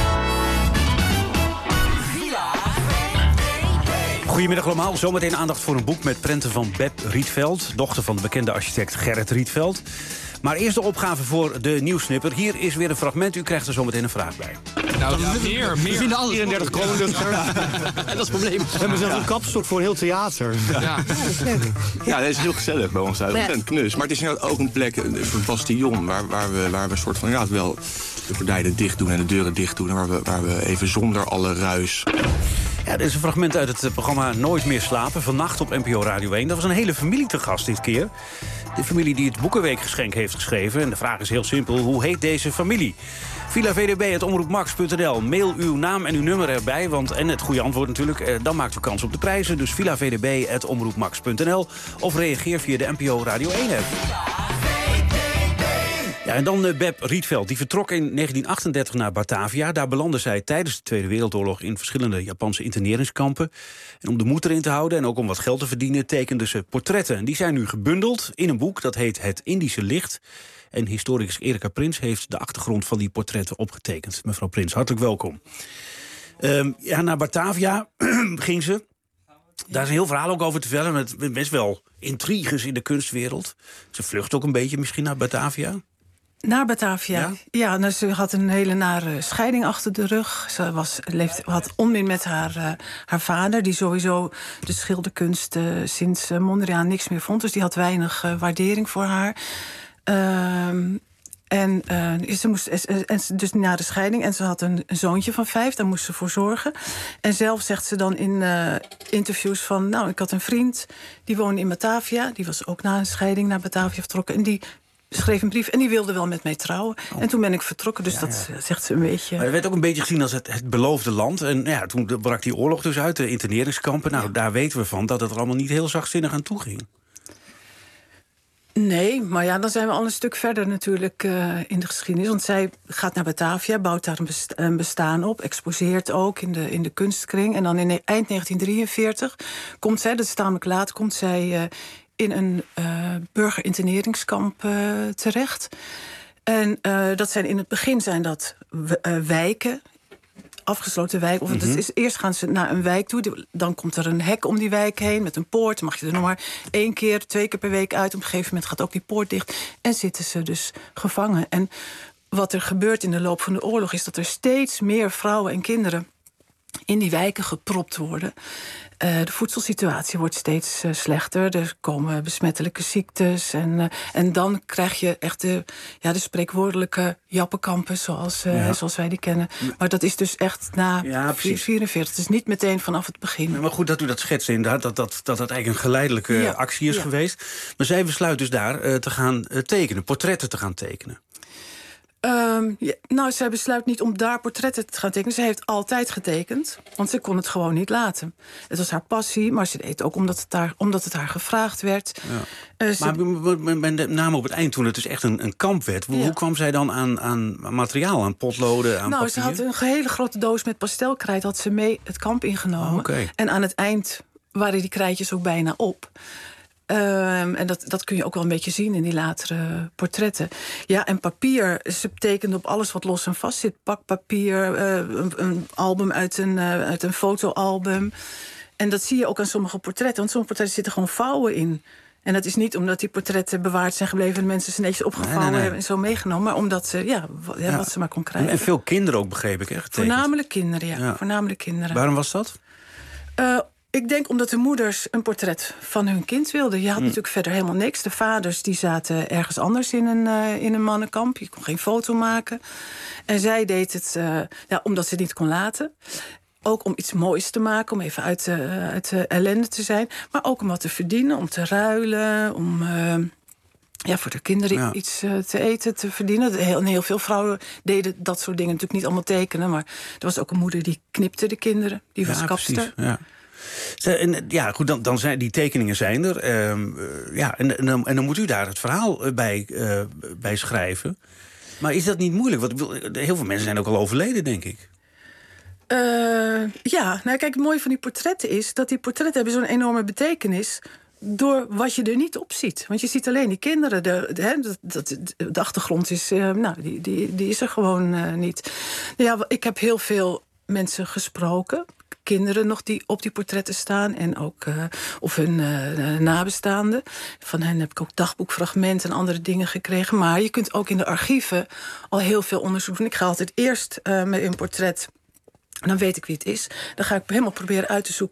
Goedemiddag allemaal. Zometeen aandacht voor een boek met prenten van Beb Rietveld, dochter van de bekende architect Gerrit Rietveld. Maar eerst de opgave voor de nieuwsnipper. Hier is weer een fragment. U krijgt er zometeen een vraag bij. Nou, ja, meer, meer. We vinden alles vierendertig kronen. Dus dat is het probleem. We hebben zelfs een kapstok voor een heel theater. Ja, ja. Ja, dat is heel gezellig bij ons. Het is knus. Maar het is inderdaad ook een plek, een bastion, waar, waar we waar we een soort van, ja, wel de gordijnen dicht doen en de deuren dicht doen. En waar we, waar we even zonder alle ruis. Ja, dit is een fragment uit het programma Nooit meer slapen. Vannacht op N P O Radio één. Dat was een hele familie te gast dit keer. De familie die het Boekenweekgeschenk heeft geschreven. En de vraag is heel simpel. Hoe heet deze familie? Villa V D B, het omroepmax punt n l. Mail uw naam en uw nummer erbij. Want, en het goede antwoord natuurlijk. Eh, dan maakt u kans op de prijzen. Dus villa v d b at omroepmax punt n l. Of reageer via de N P O Radio één-app. Ja, en dan uh, Beb Rietveld. Die vertrok in negentien achtendertig naar Batavia. Daar belandde zij tijdens de Tweede Wereldoorlog in verschillende Japanse interneringskampen. En om de moed erin te houden en ook om wat geld te verdienen, tekende ze portretten. En die zijn nu gebundeld in een boek dat heet Het Indische Licht. En historicus Erika Prins heeft de achtergrond van die portretten opgetekend. Mevrouw Prins, hartelijk welkom. Um, ja, naar Batavia ging ze. Daar is een heel verhaal ook over te vertellen, met best wel intriges in de kunstwereld. Ze vlucht ook een beetje misschien naar Batavia. Naar Batavia, ja. ja nou, ze had een hele nare scheiding achter de rug. Ze was, leefde, had onmin met haar, uh, haar vader, die sowieso de schilderkunst uh, sinds uh, Mondriaan niks meer vond. Dus die had weinig uh, waardering voor haar. Uh, en uh, ze moest, en dus na de scheiding, en ze had een, een zoontje van vijf, daar moest ze voor zorgen. En zelf zegt ze dan in uh, interviews van, nou, ik had een vriend, die woonde in Batavia. Die was ook na een scheiding naar Batavia vertrokken. En die schreef een brief en die wilde wel met mij trouwen. Oh. En toen ben ik vertrokken, dus ja, dat ja. zegt ze een beetje. Maar het werd ook een beetje gezien als het, het beloofde land. En ja, toen brak die oorlog dus uit, de interneringskampen. Nou, ja. Daar weten we van dat het er allemaal niet heel zachtzinnig aan toe ging. Nee, maar ja, dan zijn we al een stuk verder natuurlijk uh, in de geschiedenis. Want zij gaat naar Batavia, bouwt daar een, best, een bestaan op, exposeert ook in de, in de kunstkring. En dan in eind negentien drieënveertig komt zij, dat is tamelijk laat, komt zij uh, in een uh, burgerinterneringskamp uh, terecht. En uh, dat zijn in het begin zijn dat uh, wijken, afgesloten wijk. Of mm-hmm. het is, eerst gaan ze naar een wijk toe. Dan komt er een hek om die wijk heen met een poort. Dan mag je er nog maar één keer, twee keer per week uit. Op een gegeven moment gaat ook die poort dicht. En zitten ze dus gevangen. En wat er gebeurt in de loop van de oorlog is dat er steeds meer vrouwen en kinderen in die wijken gepropt worden. Uh, de voedselsituatie wordt steeds uh, slechter. Er komen besmettelijke ziektes. En, uh, en dan krijg je echt de, ja, de spreekwoordelijke jappenkampen zoals, uh, ja. zoals wij die kennen. Maar dat is dus echt na ja, vierenveertig. Het is niet meteen vanaf het begin. Ja, maar goed dat u dat schetst inderdaad. Dat dat, dat, dat eigenlijk een geleidelijke ja. actie is ja. geweest. Maar zij besluit dus daar uh, te gaan uh, tekenen. Portretten te gaan tekenen. Um, ja, nou, zij besluit niet om daar portretten te gaan tekenen. Ze heeft altijd getekend, want ze kon het gewoon niet laten. Het was haar passie, maar ze deed het ook omdat het haar, omdat het haar gevraagd werd. Ja. Uh, ze... Maar met name op het eind, toen het dus echt een, een kamp werd... Hoe, ja. hoe kwam zij dan aan, aan materiaal, aan potloden, aan nou, papier? Ze had een hele grote doos met pastelkrijt, had ze mee het kamp ingenomen. Oh, okay. En aan het eind waren die krijtjes ook bijna op. Um, en dat, dat kun je ook wel een beetje zien in die latere portretten. Ja, en papier. Ze tekende op alles wat los en vast zit. Pakpapier, uh, een, een album uit een, uh, uit een fotoalbum. En dat zie je ook aan sommige portretten. Want sommige portretten zitten gewoon vouwen in. En dat is niet omdat die portretten bewaard zijn gebleven... en mensen ze netjes opgevouwen nee, nee, nee. hebben en zo meegenomen... maar omdat ze, ja, wat, ja, wat ze maar kon krijgen. En veel kinderen ook, begreep ik, hè, getekend. Voornamelijk kinderen, ja. ja. Voornamelijk kinderen. Waarom was dat? Uh, Ik denk omdat de moeders een portret van hun kind wilden. Je had mm. natuurlijk verder helemaal niks. De vaders die zaten ergens anders in een, uh, in een mannenkamp. Je kon geen foto maken. En zij deed het uh, ja, omdat ze het niet kon laten. Ook om iets moois te maken, om even uit de, uh, uit de ellende te zijn. Maar ook om wat te verdienen, om te ruilen, om... Uh, Ja, voor de kinderen ja. iets uh, te eten, te verdienen. Heel, heel veel vrouwen deden dat soort dingen natuurlijk niet allemaal tekenen. Maar er was ook een moeder die knipte de kinderen. Die was ja, kapster. Ja. En, ja, goed, dan, dan zijn die tekeningen zijn er. Um, uh, ja, en, en, dan, en dan moet u daar het verhaal bij, uh, bij schrijven. Maar is dat niet moeilijk? Want heel veel mensen zijn ook al overleden, denk ik. Uh, ja, nou kijk, het mooie van die portretten is... dat die portretten hebben zo'n enorme betekenis... door wat je er niet op ziet. Want je ziet alleen die kinderen. De, de, de, de achtergrond is, uh, nou, die, die, die is er gewoon uh, niet. Ja, ik heb heel veel mensen gesproken... kinderen nog die op die portretten staan... en ook uh, of hun uh, nabestaanden. Van hen heb ik ook dagboekfragmenten en andere dingen gekregen. Maar je kunt ook in de archieven al heel veel onderzoek doen. Ik ga altijd eerst uh, met een portret... dan weet ik wie het is. Dan ga ik helemaal proberen uit te zoeken...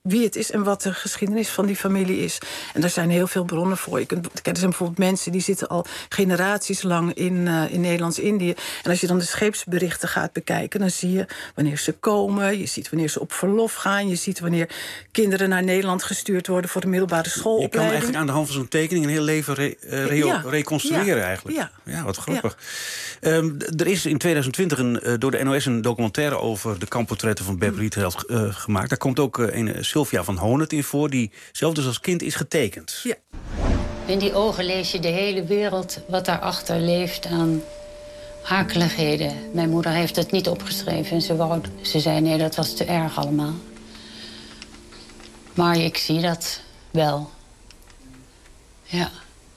wie het is en wat de geschiedenis van die familie is. En daar zijn heel veel bronnen voor. Je kunt, er zijn bijvoorbeeld mensen die zitten al generaties lang in, uh, in Nederlands-Indië. En als je dan de scheepsberichten gaat bekijken, dan zie je wanneer ze komen. Je ziet wanneer ze op verlof gaan. Je ziet wanneer kinderen naar Nederland gestuurd worden voor de middelbare schoolopleiding. Je kan eigenlijk aan de hand van zo'n tekening een heel leven re, uh, re ja. reconstrueren ja. eigenlijk. Ja. ja, wat grappig. Ja. Um, er is in twintig twintig een, uh, door de N O S een documentaire over de kampportretten van Beb Rietveld uh, gemaakt. Daar komt ook uh, een Sylvia van Honert in voor, die zelf dus als kind is getekend. Ja. In die ogen lees je de hele wereld wat daarachter leeft aan akeligheden. Mijn moeder heeft het niet opgeschreven. Ze, wou, ze zei nee, dat was te erg allemaal. Maar ik zie dat wel. Ja.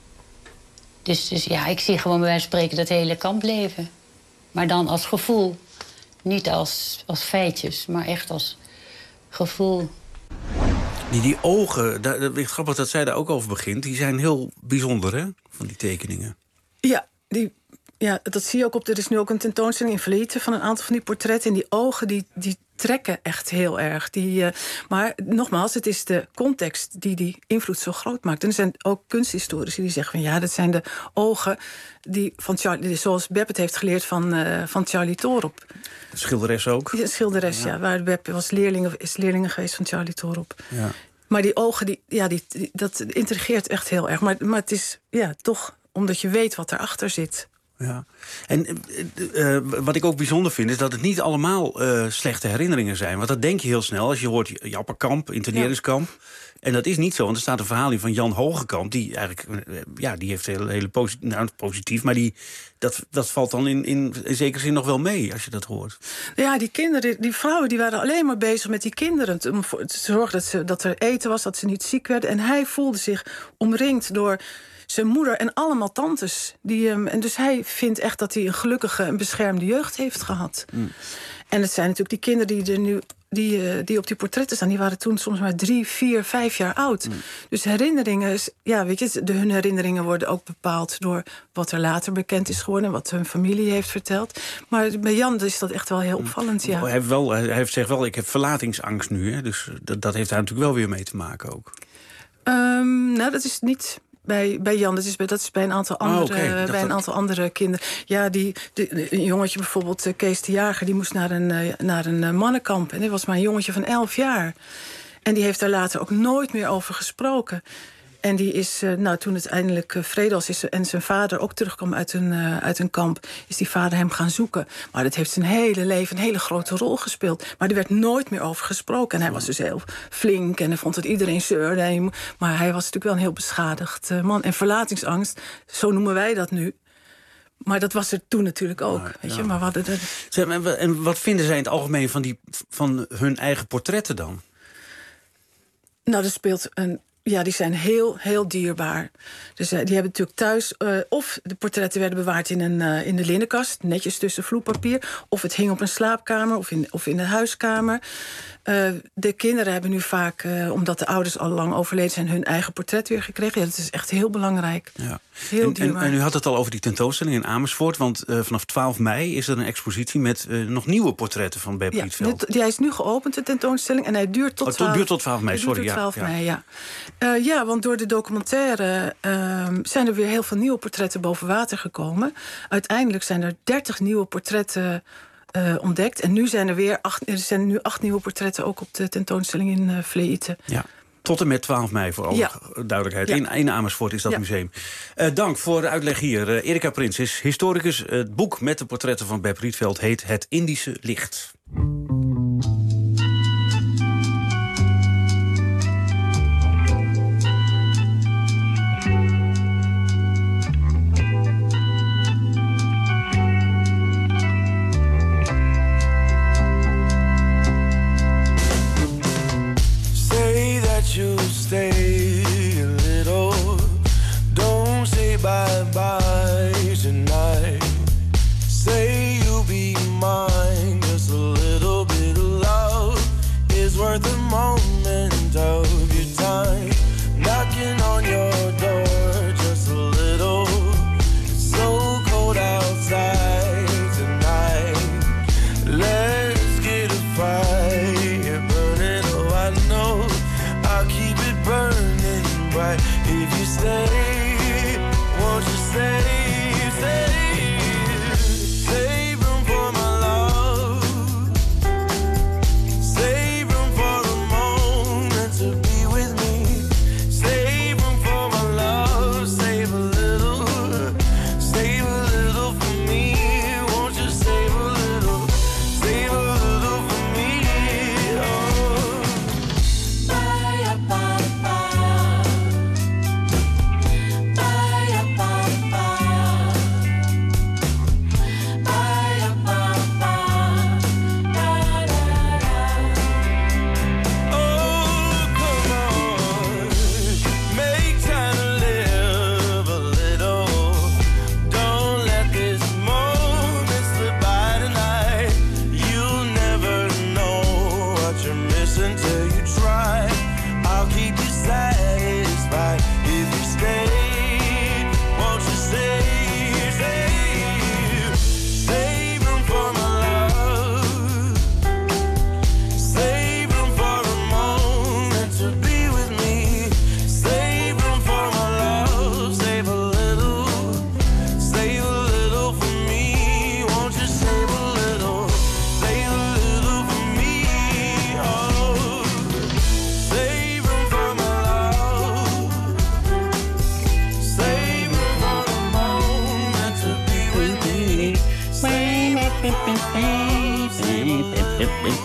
Dus, dus ja, ik zie gewoon bij wijze van spreken dat hele kampleven. Maar dan als gevoel. Niet als, als feitjes, maar echt als gevoel. Die, die ogen, dat, dat, grappig dat zij daar ook over begint, die zijn heel bijzonder, hè, van die tekeningen. Ja, die, ja, dat zie je ook op. Er is nu ook een tentoonstelling in Vleuten van een aantal van die portretten. En die ogen, die, die trekken echt heel erg. Die, uh, maar nogmaals, het is de context die die invloed zo groot maakt. En er zijn ook kunsthistorici die zeggen van ja, dat zijn de ogen die van Charlie, zoals Beb het heeft geleerd van, uh, van Charlie Toorop. De schilderes ook? De schilderes, ja. ja waar Beb was leerling, is leerling geweest van Charlie Toorop. Ja. Maar die ogen, die, ja, die, die, dat intrigeert echt heel erg. Maar, maar het is ja, toch omdat je weet wat erachter zit. Ja. En uh, uh, wat ik ook bijzonder vind, is dat het niet allemaal uh, slechte herinneringen zijn. Want dat denk je heel snel als je hoort Jappenkamp, interneringskamp. Ja. En dat is niet zo, want er staat een verhaal in van Jan Hogekamp, die eigenlijk, uh, ja, die heeft heel, hele posit- nou, positief, maar die, dat, dat valt dan in, in, in zekere zin nog wel mee, als je dat hoort. Ja, die kinderen, die vrouwen, die waren alleen maar bezig met die kinderen. Om te zorgen dat, ze, dat er eten was, dat ze niet ziek werden. En hij voelde zich omringd door zijn moeder en allemaal tantes. Die, um, en dus hij vindt echt dat hij een gelukkige en beschermde jeugd heeft gehad. Mm. En het zijn natuurlijk die kinderen die er nu die, uh, die op die portretten staan, die waren toen soms maar drie, vier, vijf jaar oud. Mm. Dus herinneringen, ja, weet je, de, hun herinneringen worden ook bepaald door wat er later bekend is geworden, wat hun familie heeft verteld. Maar bij Jan is dat echt wel heel opvallend, ja. Hij heeft, wel, hij heeft zegt wel, ik heb verlatingsangst nu, hè? Dus dat, dat heeft daar natuurlijk wel weer mee te maken ook. Um, nou, dat is niet bij, bij Jan, dat is bij, dat is bij een aantal andere, oh, okay. bij een aantal andere kinderen. Ja, die, de, een jongetje bijvoorbeeld, Kees de Jager, die moest naar een, naar een mannenkamp. En die was maar een jongetje van elf jaar. En die heeft daar later ook nooit meer over gesproken. En die is, nou, toen het eindelijk vrede was is, en zijn vader ook terugkwam uit een, uh, uit een kamp, is die vader hem gaan zoeken. Maar dat heeft zijn hele leven een hele grote rol gespeeld. Maar er werd nooit meer over gesproken. En hij was dus heel flink en hij vond dat iedereen zeurde. En, maar hij was natuurlijk wel een heel beschadigd uh, man. En verlatingsangst, zo noemen wij dat nu. Maar dat was er toen natuurlijk ook. Ja, weet je? Ja. Maar wat, dat... En wat vinden zij in het algemeen van, die, van hun eigen portretten dan? Nou, er speelt een... Ja, die zijn heel, heel dierbaar. Dus uh, die hebben natuurlijk thuis... Uh, of de portretten werden bewaard in, een, uh, in de linnenkast, netjes tussen vloeipapier. Of het hing op een slaapkamer of in, of in de huiskamer. Uh, de kinderen hebben nu vaak, uh, omdat de ouders al lang overleden zijn, hun eigen portret weer gekregen. Ja, dat is echt heel belangrijk. Ja. Heel en, dierbaar. En, en u had het al over die tentoonstelling in Amersfoort. Want uh, vanaf twaalf mei is er een expositie met uh, nog nieuwe portretten van Beb Rietveld. Ja, hij is nu geopend, de tentoonstelling. En hij duurt tot, oh, twaalf, duurt tot twaalf mei, sorry. Tot twaalf ja, mei, ja. Ja. Uh, ja, want door de documentaire uh, zijn er weer heel veel nieuwe portretten boven water gekomen. Uiteindelijk zijn er dertig nieuwe portretten Uh, ontdekt. En nu zijn er weer acht, er zijn nu acht nieuwe portretten ook op de tentoonstelling in uh, Vleuten. Ja. Tot en met twaalf mei, voor alle ja. duidelijkheid. Ja. In, in Amersfoort is dat ja. museum. Uh, dank voor de uitleg hier. Uh, Erika Prins is historicus. Uh, het boek met de portretten van Beb Rietveld heet Het Indische Licht. You stay a little, don't say bye-bye tonight. Say you'll be mine just a little.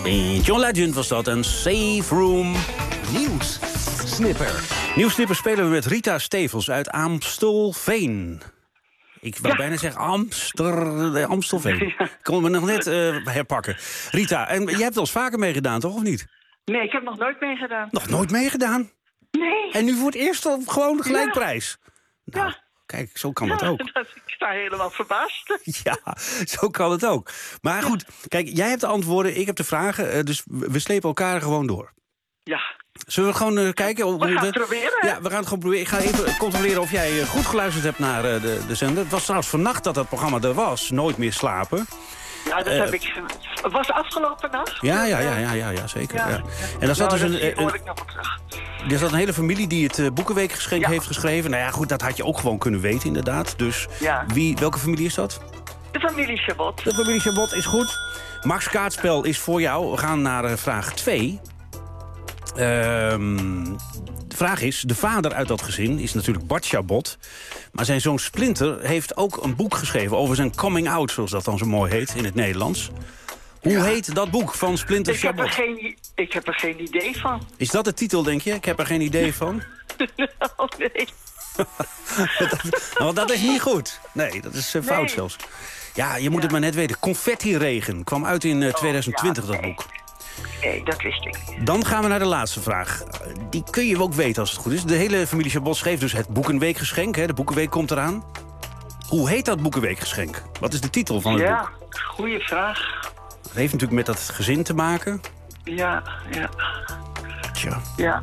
John Legend was dat, een Safe Room. Nieuws. Snipper. Nieuwssnipper spelen we met Rita Stevels uit Amstelveen. Ik wou ja. bijna zeggen Amster, Amstelveen. Ja. Ik kon me nog net uh, herpakken. Rita, en jij hebt wel eens vaker meegedaan, toch, of niet? Nee, ik heb nog nooit meegedaan. Nog nooit meegedaan? Nee. En nu voor het eerst al gewoon gelijk ja. prijs? Nou, ja. Kijk, zo kan ja, het ook. Dat, ik sta helemaal verbaasd. Ja, zo kan het ook. Maar goed, kijk, jij hebt de antwoorden, ik heb de vragen. Dus we slepen elkaar gewoon door. Ja. Zullen we gewoon uh, kijken? We gaan het proberen. Ja, we gaan het gewoon proberen. Ik ga even controleren of jij uh, goed geluisterd hebt naar uh, de, de zender. Het was trouwens vannacht dat dat programma er was. Nooit meer slapen. Ja, dat uh, heb ik... Het was afgelopen nacht. Ja, ja, ja, ja, ja, ja zeker. Ja. Ja. En dan zat nou, dus een... een, een er zat een hele familie die het uh, Boekenweekgeschenk ja. heeft geschreven. Nou ja, goed, dat had je ook gewoon kunnen weten, inderdaad. Dus ja. wie, welke familie is dat? De familie Chabot. De familie Chabot is goed. Max Kaartspel is voor jou. We gaan naar uh, vraag twee. Um, de vraag is, de vader uit dat gezin is natuurlijk Bart Chabot. Maar zijn zoon Splinter heeft ook een boek geschreven over zijn coming out, zoals dat dan zo mooi heet in het Nederlands. Hoe ja. heet dat boek van Splinter ik Chabot? Heb er geen, ik heb er geen idee van. Is dat de titel, denk je? Ik heb er geen idee van. Oh, nee. dat, nou, dat is niet goed. Nee, dat is uh, fout nee. zelfs. Ja, je moet ja. het maar net weten. Confetti-regen kwam uit in uh, twintig twintig, oh, ja, dat boek. Nee, dat wist ik. Dan gaan we naar de laatste vraag. Die kun je ook weten als het goed is. De hele familie Chabot schreef dus het Boekenweekgeschenk. Hè? De Boekenweek komt eraan. Hoe heet dat Boekenweekgeschenk? Wat is de titel van het ja, boek? Ja, goede vraag. Het heeft natuurlijk met dat gezin te maken. Ja, ja. Tja. Ja.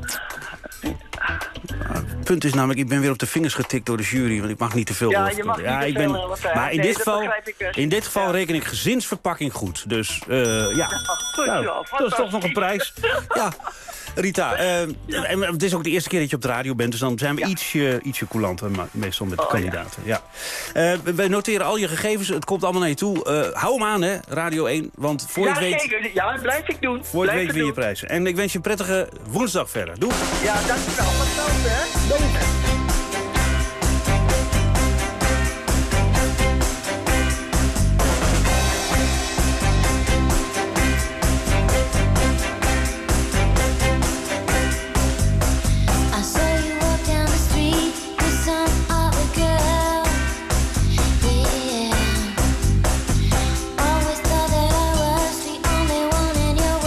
Het punt is namelijk, ik ben weer op de vingers getikt door de jury, want ik mag niet te veel. Ja, je mag niet ja, te ik veel ben, helpen. Maar in nee, dit geval, in dit geval ja. reken ik gezinsverpakking goed. Dus uh, ja, ja goed, nou, joh, dat is toch nog een prijs. Ja. Rita, uh, ja. en het is ook de eerste keer dat je op de radio bent, dus dan zijn we ja. ietsje, ietsje coulanter meestal met de oh, kandidaten. Ja. Ja. Uh, wij noteren al je gegevens, het komt allemaal naar je toe. Uh, hou hem aan, hè, Radio één, want voor ja, je het weet... Zeker. Ja, dat blijf ik doen. Voor je het weet win je prijzen. En ik wens je een prettige woensdag verder. Doei. Ja, dankjewel. Wat zelfs, hè. Doei.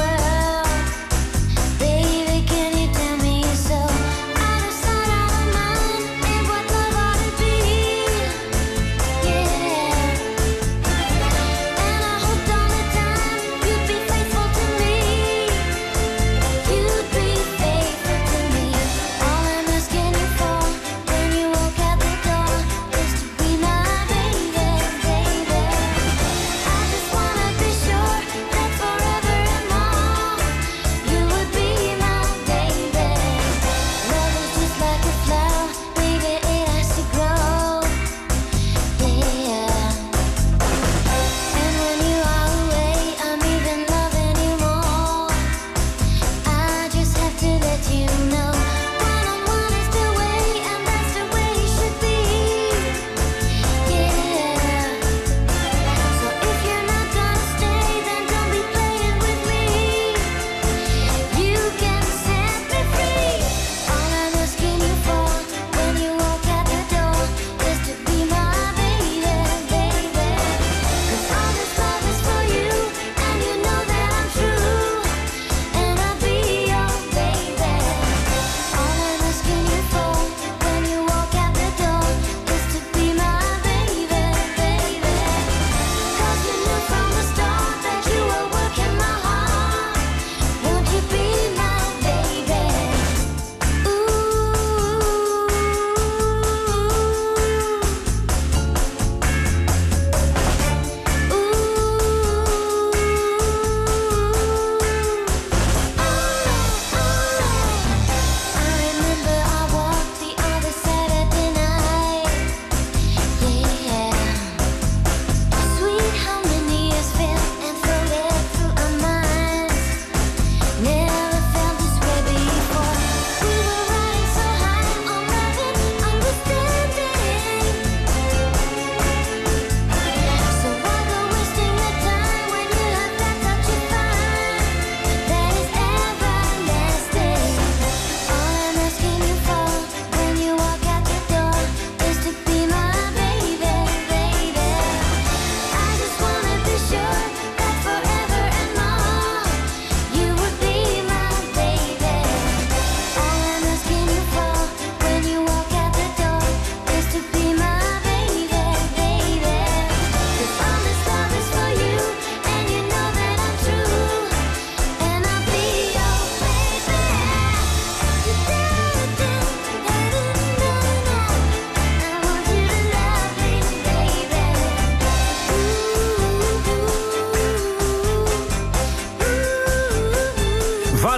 Baby, can you tell me so? Out of sight, out of mind.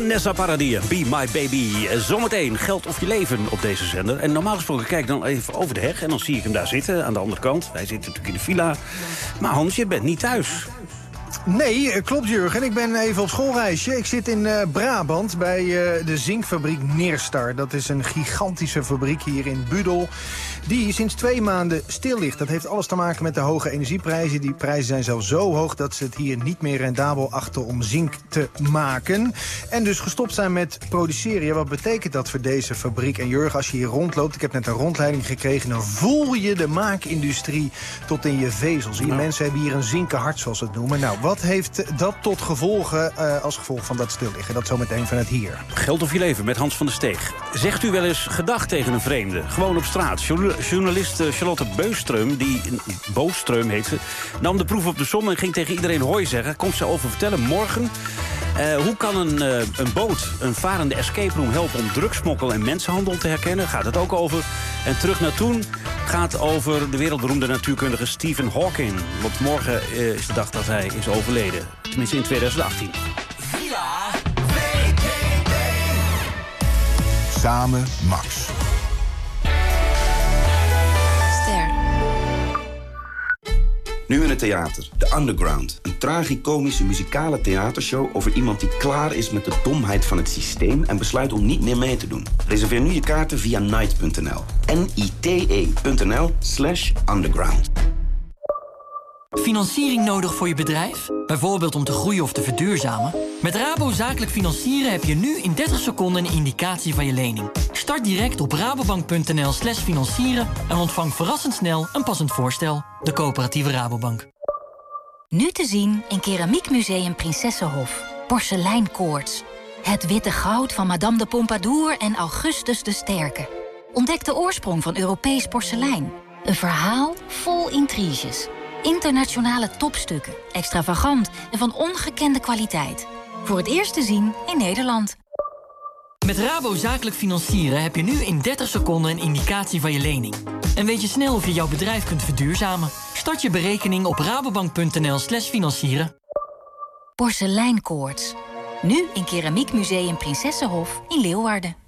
Vanessa Paradis, Be My Baby. Zometeen Geld of je leven op deze zender. En normaal gesproken kijk ik dan even over de heg... en dan zie ik hem daar zitten, aan de andere kant. Wij zitten natuurlijk in de villa. Maar Hans, je bent niet thuis. Nee, klopt Jurgen. Ik ben even op schoolreisje. Ik zit in uh, Brabant bij uh, de zinkfabriek Neerstar. Dat is een gigantische fabriek hier in Budel... die sinds twee maanden stil ligt. Dat heeft alles te maken met de hoge energieprijzen. Die prijzen zijn zelfs zo hoog dat ze het hier niet meer rendabel achten om zink te maken. En dus gestopt zijn met produceren. Ja, wat betekent dat voor deze fabriek? En Jurgen, als je hier rondloopt, ik heb net een rondleiding gekregen... dan voel je de maakindustrie tot in je vezels. Die nou. Mensen hebben hier een zinken hart, zoals ze het noemen. Nou, wat heeft dat tot gevolgen uh, als gevolg van dat stilliggen? Dat zometeen vanuit hier. Geld of je leven met Hans van der Steeg. Zegt u wel eens gedag tegen een vreemde? Gewoon op straat. Journalist Charlotte Beustreum, die Boostreum heet ze... nam de proef op de som en ging tegen iedereen hoi zeggen. Komt ze over vertellen morgen. Uh, hoe kan een, uh, een boot, een varende escape room... helpen om drugsmokkel en mensenhandel te herkennen? Gaat het ook over. En terug naar toen gaat over de wereldberoemde natuurkundige Stephen Hawking. Want morgen uh, is de dag dat hij is overleden. Tenminste in twintig achttien. Villa V K B. Samen Max. Nu in het theater, The Underground. Een tragicomische muzikale theatershow over iemand die klaar is met de domheid van het systeem... en besluit om niet meer mee te doen. Reserveer nu je kaarten via night punt n l. N I T E punt n l slash underground. Financiering nodig voor je bedrijf? Bijvoorbeeld om te groeien of te verduurzamen? Met Rabo Zakelijk Financieren heb je nu in dertig seconden een indicatie van je lening. Start direct op rabobank punt n l slash financieren... en ontvang verrassend snel een passend voorstel. De coöperatieve Rabobank. Nu te zien in Keramiekmuseum Prinsessenhof. Porseleinkoorts. Het witte goud van Madame de Pompadour en Augustus de Sterke. Ontdek de oorsprong van Europees porselein. Een verhaal vol intriges. Internationale topstukken, extravagant en van ongekende kwaliteit. Voor het eerst te zien in Nederland. Met Rabo Zakelijk Financieren heb je nu in dertig seconden een indicatie van je lening. En weet je snel of je jouw bedrijf kunt verduurzamen? Start je berekening op rabobank punt n l slash financieren. Porseleinkoorts. Nu in Keramiekmuseum Prinsessenhof in Leeuwarden.